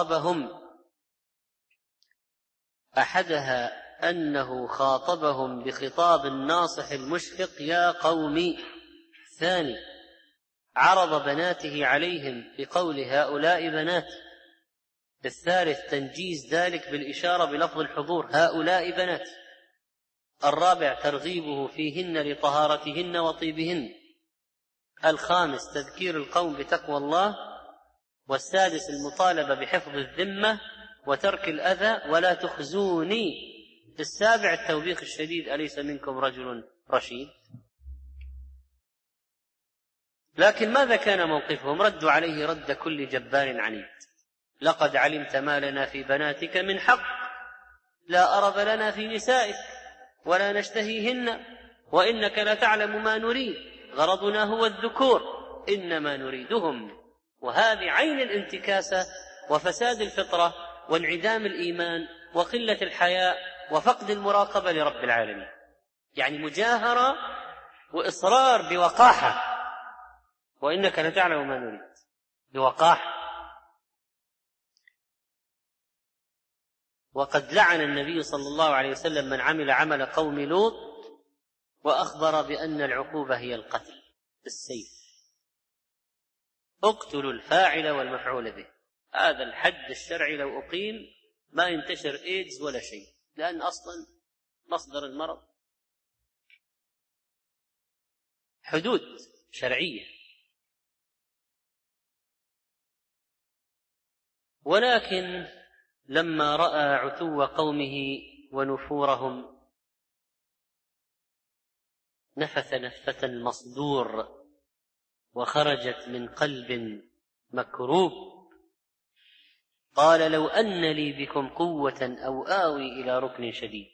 خاطبهم بخطاب الناصح المشفق: يا قومي. ثاني، عرض بناته عليهم بقول هؤلاء بنات. الثالث، تنجيز ذلك بالإشارة بلفظ الحضور: هؤلاء بنات. الرابع، ترغيبه فيهن لطهارتهن وطيبهن. الخامس، تذكير القوم بتقوى الله. والسادس، المطالبة بحفظ الذمة وترك الأذى ولا تخزوني. السابع، التوبيخ الشديد: أليس منكم رجل رشيد؟ لكن ماذا كان موقفهم؟ ردوا عليه رد كل جبار عنيد: لقد علمت ما لنا في بناتك من حق، لا أرب لنا في نسائك ولا نشتهيهن، وإنك لتعلم ما نريد، غرضنا هو الذكور، إنما نريدهم. وهذه عين الانتكاسة وفساد الفطرة وانعدام الإيمان وقلة الحياء وفقد المراقبة لرب العالمين. يعني مجاهرة وإصرار بوقاحة، وإنك لتعلم ما نريد، بوقاحة. وقد لعن النبي صلى الله عليه وسلم من عمل عمل قوم لوط، وأخبر بأن العقوبة هي القتل بالسيف، اقتلوا الفاعل والمفعول به. هذا الحد الشرعي لو أقيم ما ينتشر إيدز ولا شيء، لأن أصلا مصدر المرض حدود شرعية. ولكن لما رأى عتو قومه ونفورهم نفث نفثة المصدور، وخرجت من قلب مكروب، قال لو أن لي بكم قوة أو آوي إلى ركن شديد.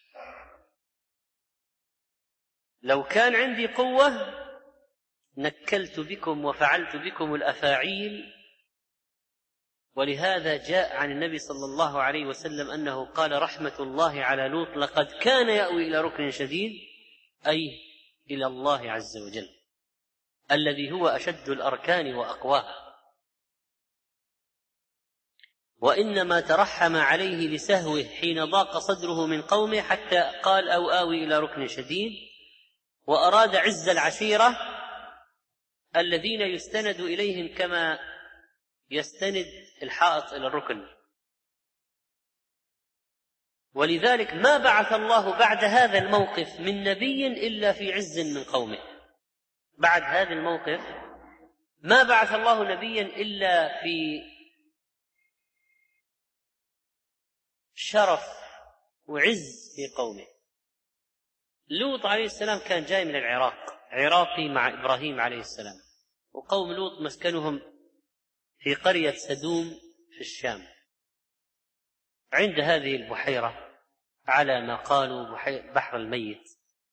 لو كان عندي قوة نكلت بكم وفعلت بكم الأفاعيل. ولهذا جاء عن النبي صلى الله عليه وسلم أنه قال رحمة الله على لوط لقد كان يأوي إلى ركن شديد، أي إلى الله عز وجل الذي هو أشد الأركان وأقواها، وإنما ترحم عليه لسهوه حين ضاق صدره من قومه حتى قال أو آوي إلى ركن شديد، وأراد عز العشيرة الذين يستند إليهم كما يستند الحائط إلى الركن. ولذلك ما بعث الله بعد هذا الموقف من نبي إلا في عز من قومه. بعد هذا الموقف ما بعث الله نبيا إلا في شرف وعز في قومه. لوط عليه السلام كان جاي من العراق، عراقي مع إبراهيم عليه السلام، وقوم لوط مسكنهم في قرية سدوم في الشام عند هذه البحيرة، على ما قالوا بحر الميت.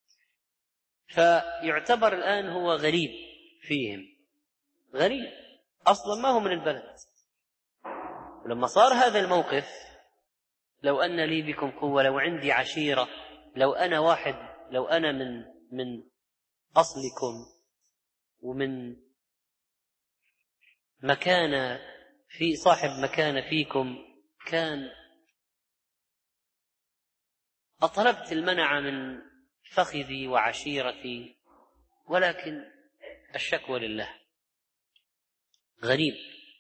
فيعتبر الآن هو غريب فيهم، غريب أصلا ما هو من البلد. ولما صار هذا الموقف لو أن لي بكم قوة، لو عندي عشيرة، لو أنا واحد، لو أنا من أصلكم ومن مكانة في صاحب مكانة فيكم، كان أطلبت المنع من فخذي وعشيرتي، ولكن الشكوى لله. غريب.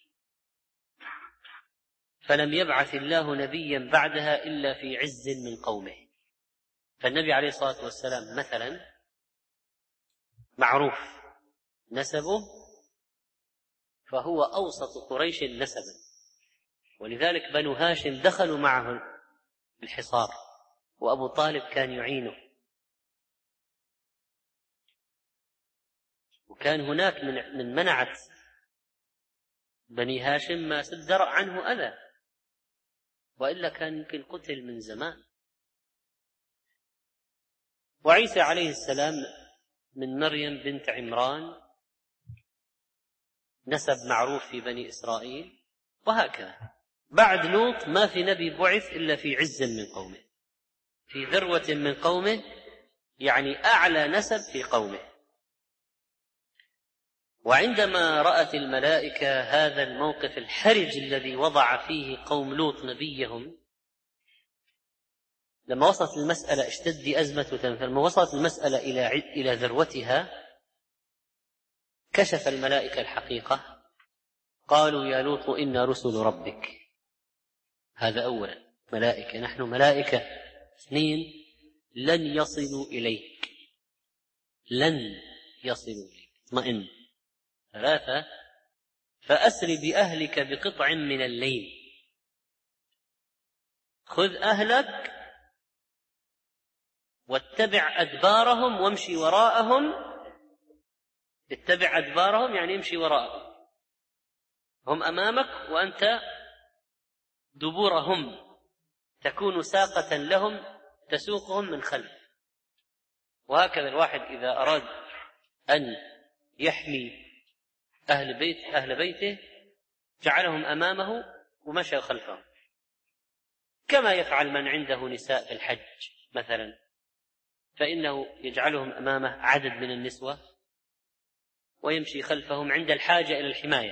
فلم يبعث الله نبيا بعدها إلا في عز من قومه. فالنبي عليه الصلاة والسلام مثلا معروف نسبه، فهو أوسط قريش نسبا، ولذلك بنو هاشم دخلوا معه الحصار، وأبو طالب كان يعينه، وكان هناك من منعة بني هاشم ما درأ عنه أذى، وإلا كان يمكن قتل من زمان. وعيسى عليه السلام من مريم بنت عمران، نسب معروف في بني إسرائيل، وهكذا. بعد لوط ما في نبي بعث إلا في عز من قومه، في ذروة من قومه، يعني أعلى نسب في قومه. وعندما رأت الملائكة هذا الموقف الحرج الذي وضع فيه قوم لوط نبيهم، لما وصلت المسألة اشتد أزمة، لما وصلت المسألة إلى ذروتها كشف الملائكة الحقيقة، قالوا يا لوط إنا رسل ربك. هذا أولا، ملائكة، نحن ملائكة. اثنين، لن يصلوا إليك، لن يصلوا إليك، اطمئن. ثلاثة، فأسر بأهلك بقطع من الليل، خذ أهلك واتبع أدبارهم وامشي وراءهم. اتبع أدبارهم يعني امشي وراءهم، هم أمامك وأنت دبورهم، تكون ساقة لهم تسوقهم من خلف. وهكذا الواحد إذا أراد أن يحمي أهل بيته جعلهم أمامه ومشى خلفهم، كما يفعل من عنده نساء في الحج مثلا، فإنه يجعلهم أمامه عدد من النسوة ويمشي خلفهم عند الحاجة إلى الحماية.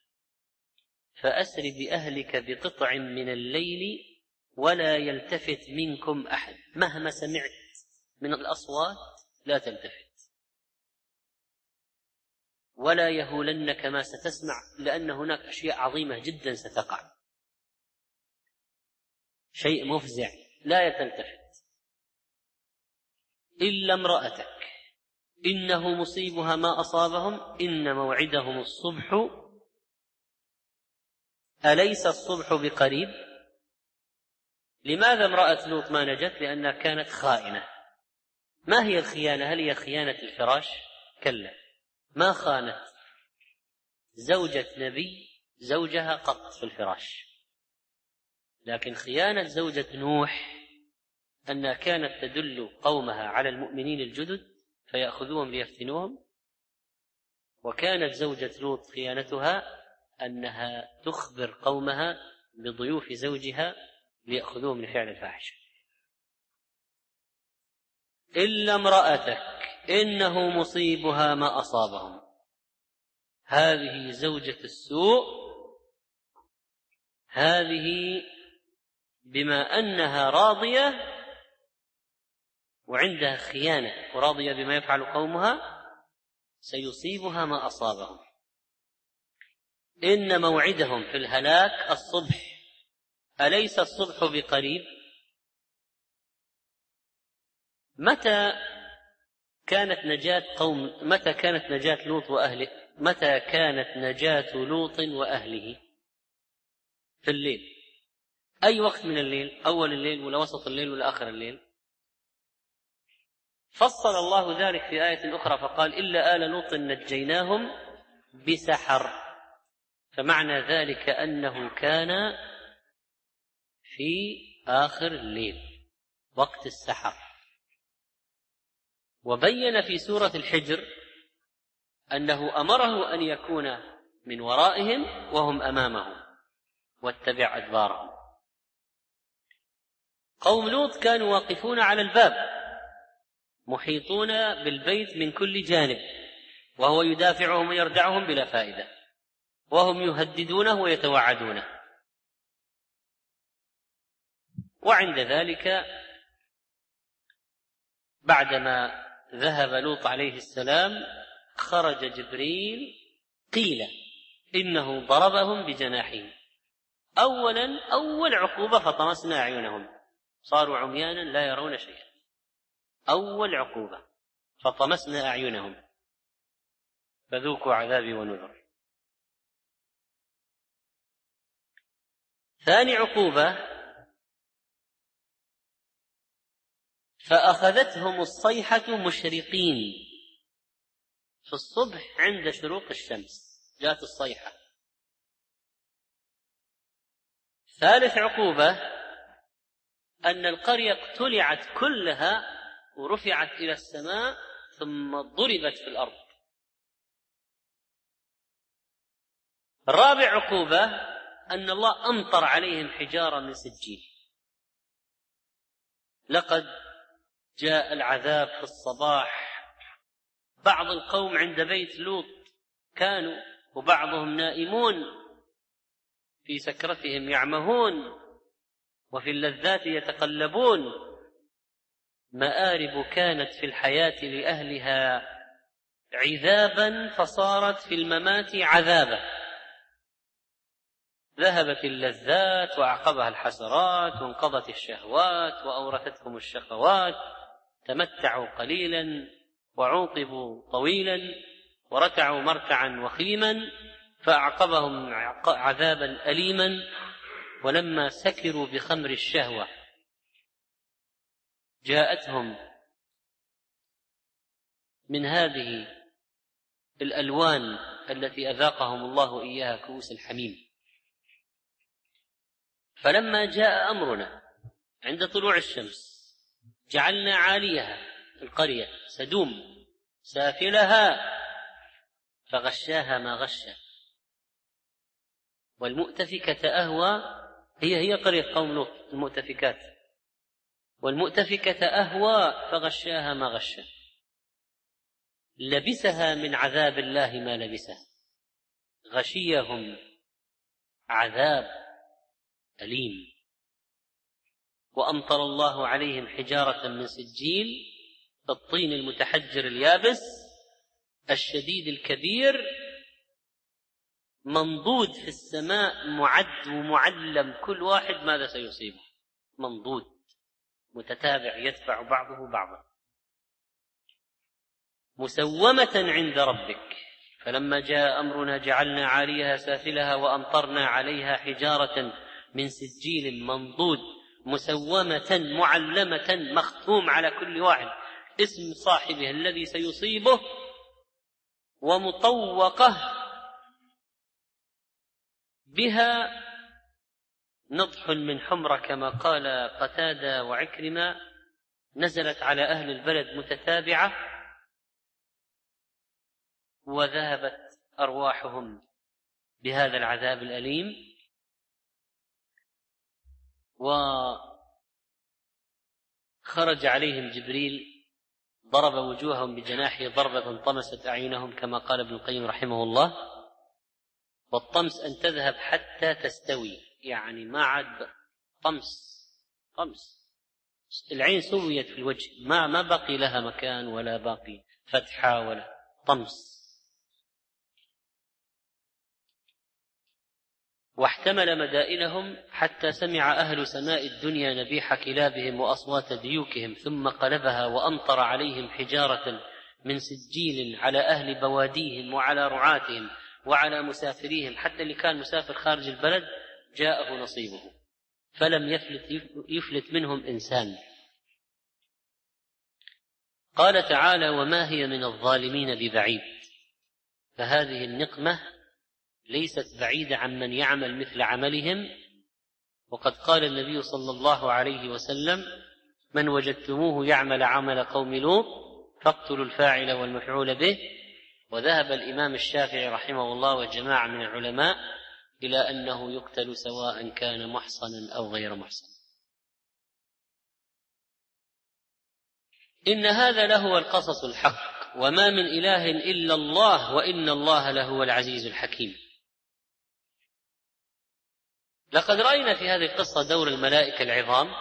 فأسر بأهلك بقطع من الليل ولا يلتفت منكم أحد. مهما سمعت من الأصوات لا تلتفت، ولا يهولنك ما ستسمع، لأن هناك أشياء عظيمة جدا ستقع، شيء مفزع، لا تلتفت. إلا امرأتك إنه مصيبها ما أصابهم إن موعدهم الصبح أليس الصبح بقريب. لماذا امرأة لوط ما نجت؟ لأنها كانت خائنة. ما هي الخيانة؟ هل هي خيانة الفراش؟ كلا، ما خانت زوجة نبي زوجها قط في الفراش، لكن خيانة زوجة نوح أنها كانت تدل قومها على المؤمنين الجدد فيأخذوهم ليفتنوهم. وكانت زوجة لوط خيانتها أنها تخبر قومها بضيوف زوجها ليأخذوهم لفعل الفاحشة. إلا امرأتك إنه مصيبها ما أصابهم. هذه زوجة السوء، هذه بما أنها راضية وعندها خيانة وراضية بما يفعل قومها سيصيبها ما أصابهم. إن موعدهم في الهلاك الصبح أليس الصبح بقريب. متى كانت نجاة لوط وأهله؟ متى كانت نجاة لوط وأهله؟ في الليل. أي وقت من الليل؟ أول الليل ولا وسط الليل ولا آخر الليل؟ فصل الله ذلك في آية أخرى فقال إلا آل لوط نجيناهم بسحر. فمعنى ذلك أنه كان في آخر الليل وقت السحر. وبين في سورة الحجر أنه أمره أن يكون من ورائهم وهم أمامهم واتبع أدبارهم. قوم لوط كانوا واقفون على الباب محيطون بالبيت من كل جانب، وهو يدافعهم ويردعهم بلا فائدة، وهم يهددونه ويتوعدونه. وعند ذلك بعدما ذهب لوط عليه السلام خرج جبريل، قيل إنه ضربهم بجناحه. أول عقوبة فطمسنا أعينهم، صاروا عميانا لا يرون شيئا. أول عقوبة فطمسنا أعينهم فذوقوا عذابي ونذر. ثاني عقوبة فأخذتهم الصيحة مشرقين. في الصبح عند شروق الشمس جاءت الصيحة. ثالث عقوبة أن القرية اقتلعت كلها ورفعت إلى السماء ثم ضربت في الأرض. رابع عقوبة أن الله أمطر عليهم حجارة من سجيل. لقد جاء العذاب في الصباح. بعض القوم عند بيت لوط كانوا وبعضهم نائمون في سكرتهم يعمهون وفي اللذات يتقلبون. مآرب كانت في الحياة لأهلها عذابا فصارت في الممات عذابا. ذهبت اللذات وأعقبها الحسرات وانقضت الشهوات وأورثتهم الشقوات. تمتعوا قليلا وعوقبوا طويلا وركعوا مركعا وخيما فأعقبهم عذابا أليما. ولما سكروا بخمر الشهوة جاءتهم من هذه الألوان التي أذاقهم الله إياها كؤوس الحميم. فلما جاء أمرنا عند طلوع الشمس جعلنا عاليها القرية سدوم سافلها فغشاها ما غشا والمؤتفكة أهوى. هي قرية قوم لوط المؤتفكات. والمؤتفكة أهوى فغشاها ما غشا، لبسها من عذاب الله ما لبسها، غشيهم عذاب أليم. وأمطر الله عليهم حجارة من سجيل الطين المتحجر اليابس الشديد الكبير، منضود في السماء، معد ومعلم كل واحد ماذا سيصيبه، منضود متتابع يتبع بعضه بعضا، مسومة عند ربك. فلما جاء أمرنا جعلنا عاليها سافلها وأمطرنا عليها حجارة من سجيل منضود مسومة معلمة، مختوم على كل واحد اسم صاحبه الذي سيصيبه، ومطوقة بها نضح من حمرة كما قال قتادة وعكرمة، نزلت على أهل البلد متتابعة وذهبت أرواحهم بهذا العذاب الأليم. وخرج عليهم جبريل ضرب وجوههم بجناحه ضربة طمست أعينهم كما قال ابن القيم رحمه الله. والطمس أن تذهب حتى تستوي، يعني ما عاد طمس، العين سويت في الوجه، ما بقي لها مكان ولا باقي فتحة ولا طمس. واحتمل مدائنهم حتى سمع أهل سماء الدنيا نبيح كلابهم وأصوات ديوكهم، ثم قلبها وأمطر عليهم حجارة من سجيل على أهل بواديهم وعلى رعاتهم وعلى مسافريهم، حتى اللي كان مسافر خارج البلد جاءه نصيبه، فلم يفلت منهم إنسان. قال تعالى: وما هي من الظالمين ببعيد. فهذه النقمة ليست بعيدة عن من يعمل مثل عملهم. وقد قال النبي صلى الله عليه وسلم: من وجدتموه يعمل عمل قوم لوط فاقتلوا الفاعل والمفعول به. وذهب الإمام الشافعي رحمه الله وجماعة من العلماء إلى أنه يقتل سواء كان محصنا أو غير محصن. إن هذا لهو القصص الحق، وما من إله إلا الله، وإن الله لهو العزيز الحكيم. لقد رأينا في هذه القصة دور الملائكة العظام،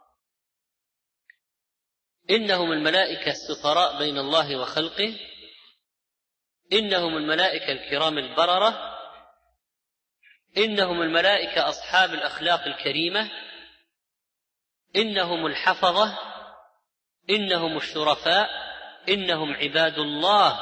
إنهم الملائكة السفراء بين الله وخلقه، إنهم الملائكة الكرام البررة، إنهم الملائكة أصحاب الأخلاق الكريمة، إنهم الحفظة، إنهم الشرفاء، إنهم عباد الله،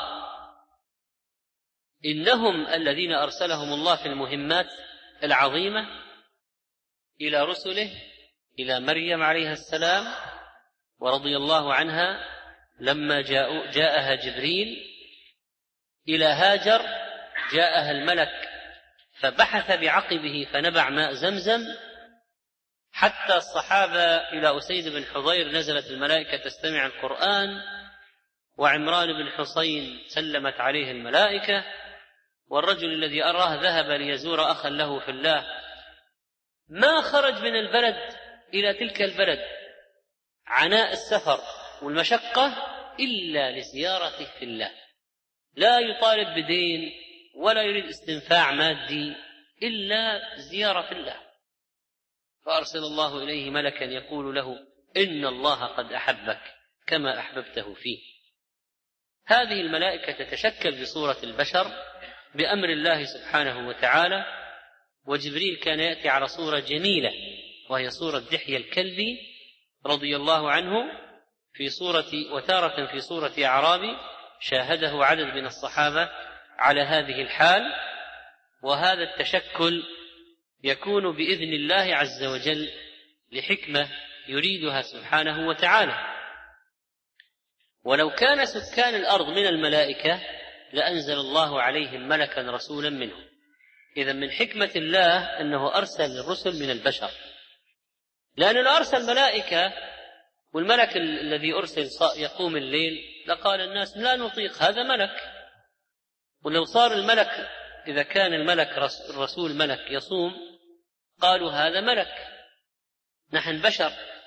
إنهم الذين أرسلهم الله في المهمات العظيمة إلى رسله، إلى مريم عليها السلام ورضي الله عنها لما جاءها جبريل، إلى هاجر جاءها الملك فبحث بعقبه فنبع ماء زمزم، حتى الصحابة إلى أسيد بن حضير نزلت الملائكة تستمع القرآن، وعمران بن حصين سلمت عليه الملائكة، والرجل الذي أراه ذهب ليزور أخا له في الله ما خرج من البلد إلى تلك البلد عناء السفر والمشقة إلا لزيارته في الله، لا يطالب بدين ولا يريد استنفاع مادي إلا زيارة في الله. فأرسل الله إليه ملكا يقول له: إن الله قد أحبك كما أحببته فيه. هذه الملائكة تتشكل بصورة البشر بأمر الله سبحانه وتعالى، وجبريل كان يأتي على صورة جميلة وهي صورة دحية الكلبي رضي الله عنه في صورة، وتارة في صورة أعرابي، شاهده عدد من الصحابة على هذه الحال. وهذا التشكل يكون بإذن الله عز وجل لحكمة يريدها سبحانه وتعالى. ولو كان سكان الأرض من الملائكة لأنزل الله عليهم ملكا رسولا منهم. إذن من حكمة الله أنه أرسل الرسل من البشر، لأنه لو أرسل ملائكة والملك الذي أرسل يقوم الليل لقال الناس لا نطيق، هذا ملك. ولو صار الملك، إذا كان الملك الرسول ملك يصوم قالوا هذا ملك، نحن بشر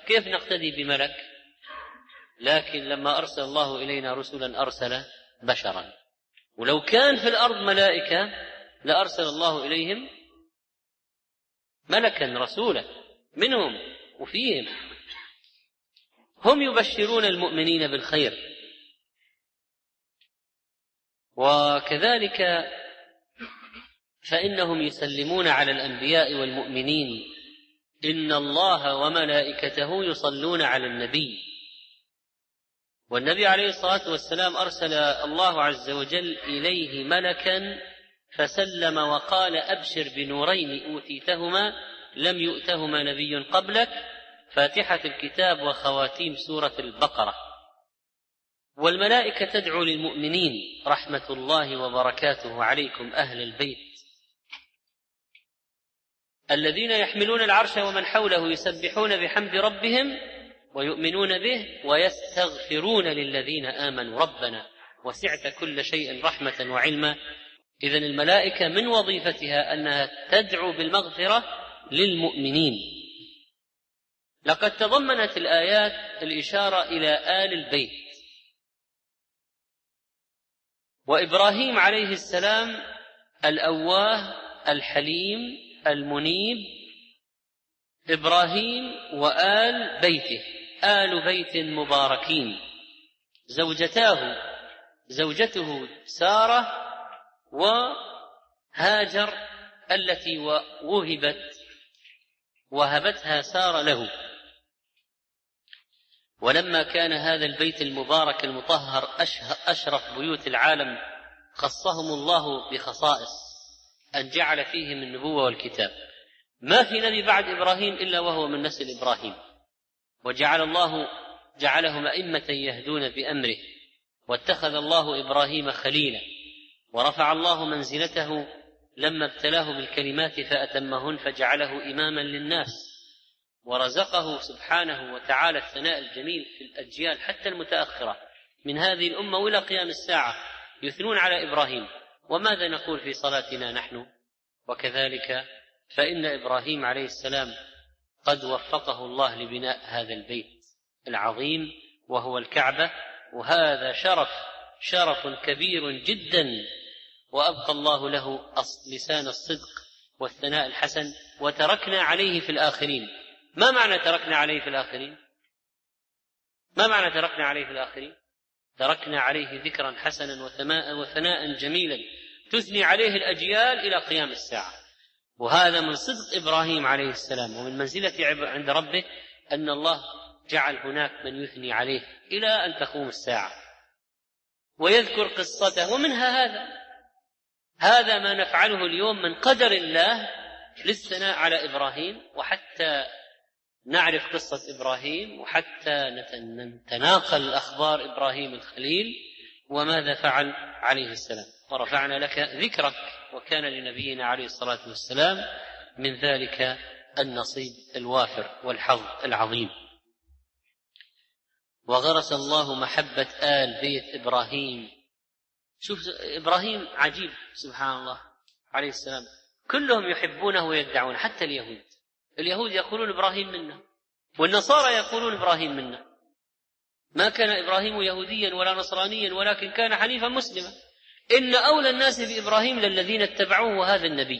كيف نقتدي بملك؟ لكن لما أرسل الله إلينا رسلا أرسل بشرا، ولو كان في الأرض ملائكة لأرسل الله إليهم ملكا رسولا منهم وفيهم، هم يبشرون المؤمنين بالخير. وكذلك فإنهم يسلمون على الأنبياء والمؤمنين: إن الله وملائكته يصلون على النبي. والنبي عليه الصلاة والسلام أرسل الله عز وجل إليه ملكا فسلم وقال: أبشر بنورين أوتيتهما لم يؤتهما نبي قبلك، فاتحة الكتاب وخواتيم سورة البقرة. والملائكة تدعو للمؤمنين: رحمة الله وبركاته عليكم أهل البيت الذين يحملون العرش ومن حوله يسبحون بحمد ربهم ويؤمنون به ويستغفرون للذين آمنوا ربنا وسعت كل شيء رحمة وعلما. إذن الملائكة من وظيفتها أنها تدعو بالمغفرة للمؤمنين. لقد تضمنت الآيات الإشارة إلى آل البيت. وإبراهيم عليه السلام الأواه الحليم المنيب، إبراهيم وآل بيته آل بيت مباركين، زوجته سارة وهاجر التي وهبتها سارة له. ولما كان هذا البيت المبارك المطهر أشرف بيوت العالم خصهم الله بخصائص أن جعل فيهم النبوة والكتاب. ما في نبي بعد إبراهيم إلا وهو من نسل إبراهيم، جعلهم أئمة يهدون بأمره، واتخذ الله إبراهيم خليلا، ورفع الله منزلته لما ابتلاه بالكلمات فأتمهن فجعله إماما للناس، ورزقه سبحانه وتعالى الثناء الجميل في الأجيال حتى المتأخرة من هذه الأمة وإلى قيام الساعة يثنون على إبراهيم. وماذا نقول في صلاتنا نحن؟ وكذلك فإن إبراهيم عليه السلام قد وفقه الله لبناء هذا البيت العظيم وهو الكعبة، وهذا شرف كبير جدا، وأبقى الله له لسان الصدق والثناء الحسن، وتركنا عليه في الآخرين. ما معنى تركنا عليه في الآخرين؟ تركنا عليه ذكرا حسنا وثناء جميلا تثني عليه الأجيال إلى قيام الساعة. وهذا من صدق إبراهيم عليه السلام ومن منزلة عند ربه أن الله جعل هناك من يثني عليه إلى أن تقوم الساعة ويذكر قصته. ومنها هذا ما نفعله اليوم من قدر الله للثناء على إبراهيم، وحتى نعرف قصة إبراهيم، وحتى نتناقل أخبار إبراهيم الخليل وماذا فعل عليه السلام. ورفعنا لك ذكرك، وكان لنبينا عليه الصلاة والسلام من ذلك النصيب الوافر والحظ العظيم. وغرس الله محبة آل بيت إبراهيم. شوف إبراهيم عجيب سبحان الله عليه السلام، كلهم يحبونه ويدعون، حتى اليهود يقولون إبراهيم منا، والنصارى يقولون إبراهيم منا. ما كان إبراهيم يهوديا ولا نصرانيا ولكن كان حنيفا مسلما. إن أولى الناس بإبراهيم للذين اتبعوه وهذا النبي.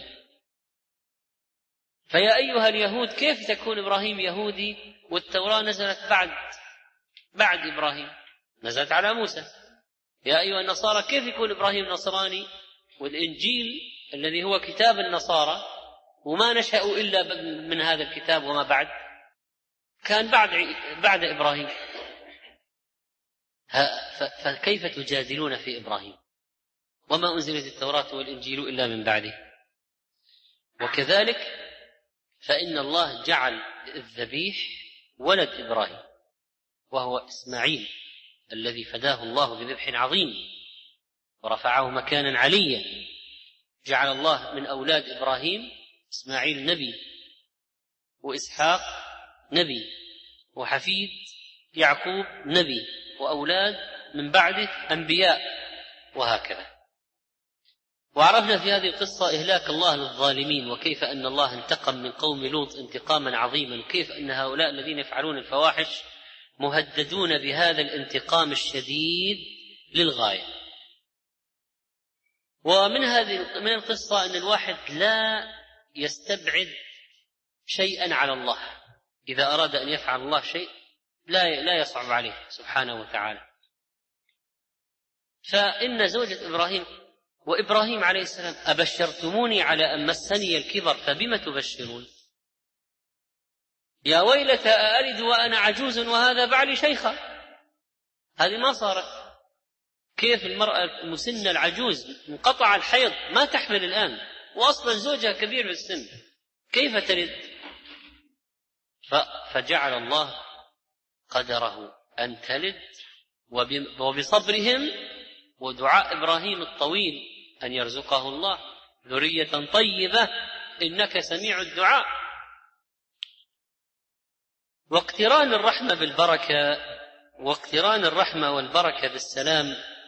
فيا أيها اليهود كيف تكون إبراهيم يهودي والتوراة نزلت بعد إبراهيم، نزلت على موسى؟ يا أيها النصارى كيف يكون إبراهيم نصراني والإنجيل الذي هو كتاب النصارى وما نشأ إلا من هذا الكتاب وما بعد كان بعد إبراهيم؟ فكيف تجادلون في إبراهيم وما أنزلت التوراة والإنجيل إلا من بعده؟ وكذلك فإن الله جعل الذبيح ولد إبراهيم وهو إسماعيل الذي فداه الله بذبح عظيم ورفعه مكانا عليا. جعل الله من أولاد إبراهيم إسماعيل نبي، وإسحاق نبي، وحفيد يعقوب نبي، وأولاد من بعده أنبياء، وهكذا. وعرفنا في هذه القصة إهلاك الله للظالمين، وكيف أن الله انتقم من قوم لوط انتقاما عظيما، وكيف أن هؤلاء الذين يفعلون الفواحش مهددون بهذا الانتقام الشديد للغاية. من القصة أن الواحد لا يستبعد شيئا على الله، إذا أراد أن يفعل الله شيء لا يصعب عليه سبحانه وتعالى. فإن زوجة إبراهيم وإبراهيم عليه السلام: أبشرتموني على أن مسني الكبر فبم تبشرون؟ يا ويلتى أألد وأنا عجوز وهذا بعلي شيخا. هذه ما صارت. كيف المرأة المسنة العجوز منقطع الحيض ما تحمل الآن، وأصلا زوجها كبير في السن، كيف تلد؟ فجعل الله قدره أن تلد، وبصبرهم ودعاء إبراهيم الطويل أن يرزقه الله ذرية طيبة إنك سميع الدعاء. واقتران الرحمة بالبركة، واقتران الرحمة والبركة بالسلام،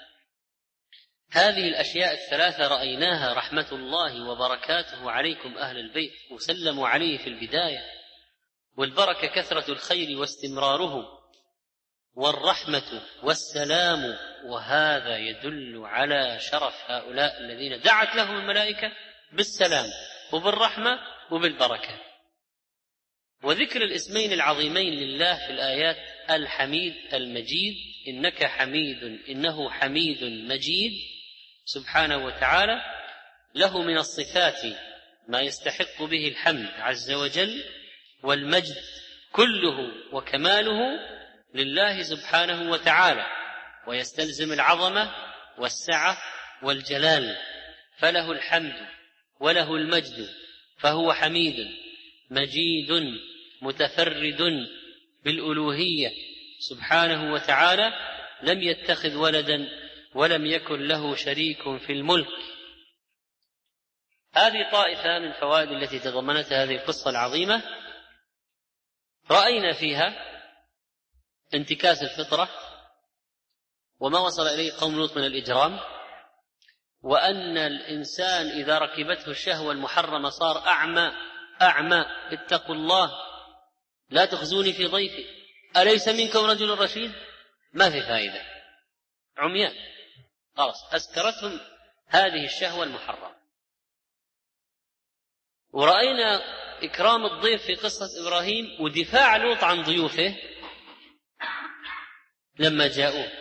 هذه الأشياء الثلاثة رأيناها رحمة الله وبركاته عليكم أهل البيت، وسلموا عليه في البداية. والبركة كثرة الخير واستمراره، والرحمة والسلام، وهذا يدل على شرف هؤلاء الذين دعت لهم الملائكة بالسلام وبالرحمة وبالبركة. وذكر الاسمين العظيمين لله في الآيات: الحميد المجيد، إنك حميد إنه حميد مجيد سبحانه وتعالى، له من الصفات ما يستحق به الحمد عز وجل، والمجد كله وكماله لله سبحانه وتعالى، ويستلزم العظمة والسعة والجلال، فله الحمد وله المجد، فهو حميد مجيد متفرد بالألوهية سبحانه وتعالى، لم يتخذ ولدا ولم يكن له شريك في الملك. هذه طائفة من فوائد التي تضمنتها هذه القصة العظيمة. رأينا فيها انتكاس الفطرة وما وصل إليه قوم لوط من الإجرام، وأن الإنسان إذا ركبته الشهوة المحرمة صار أعمى. اتقوا الله لا تخزوني في ضيفي أليس منكم رجل رشيد؟ ما في فائدة، عميان، خلاص أسكرتهم هذه الشهوة المحرمة. ورأينا إكرام الضيف في قصة إبراهيم، ودفاع لوط عن ضيوفه لما جاءوه،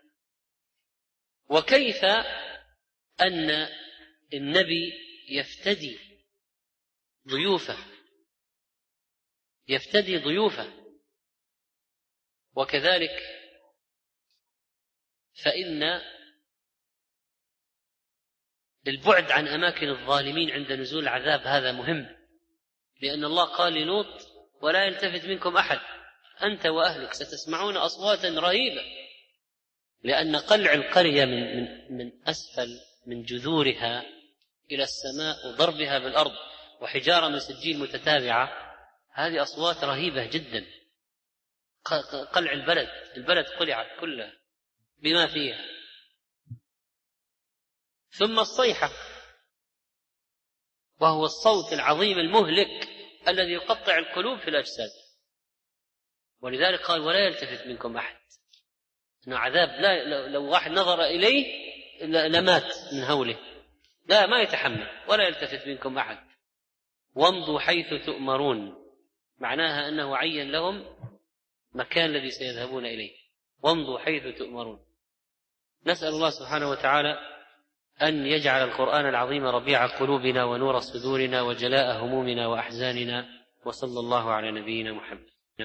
وكيف أن النبي يفتدي ضيوفه. وكذلك فإن البعد عن أماكن الظالمين عند نزول العذاب هذا مهم، لأن الله قال للوط: ولا يلتفت منكم أحد أنت وأهلك ستسمعون أصواتا رهيبة، لأن قلع القرية من أسفل من جذورها إلى السماء وضربها بالأرض وحجارة من سجيل متتابعة، هذه أصوات رهيبة جدا. قلع البلد قلعت كلها بما فيها. ثم الصيحة، وهو الصوت العظيم المهلك الذي يقطع القلوب في الأجساد، ولذلك قال: ولا يلتفت منكم أحد، إنه عذاب لو واحد نظر إليه لمات من هوله، لا ما يتحمل. ولا يلتفت منكم أحد وامضوا حيث تؤمرون، معناها أنه عين لهم مكان الذي سيذهبون إليه، وامضوا حيث تؤمرون. نسأل الله سبحانه وتعالى أن يجعل القرآن العظيم ربيع قلوبنا ونور صدورنا وجلاء همومنا وأحزاننا، وصلى الله على نبينا محمد.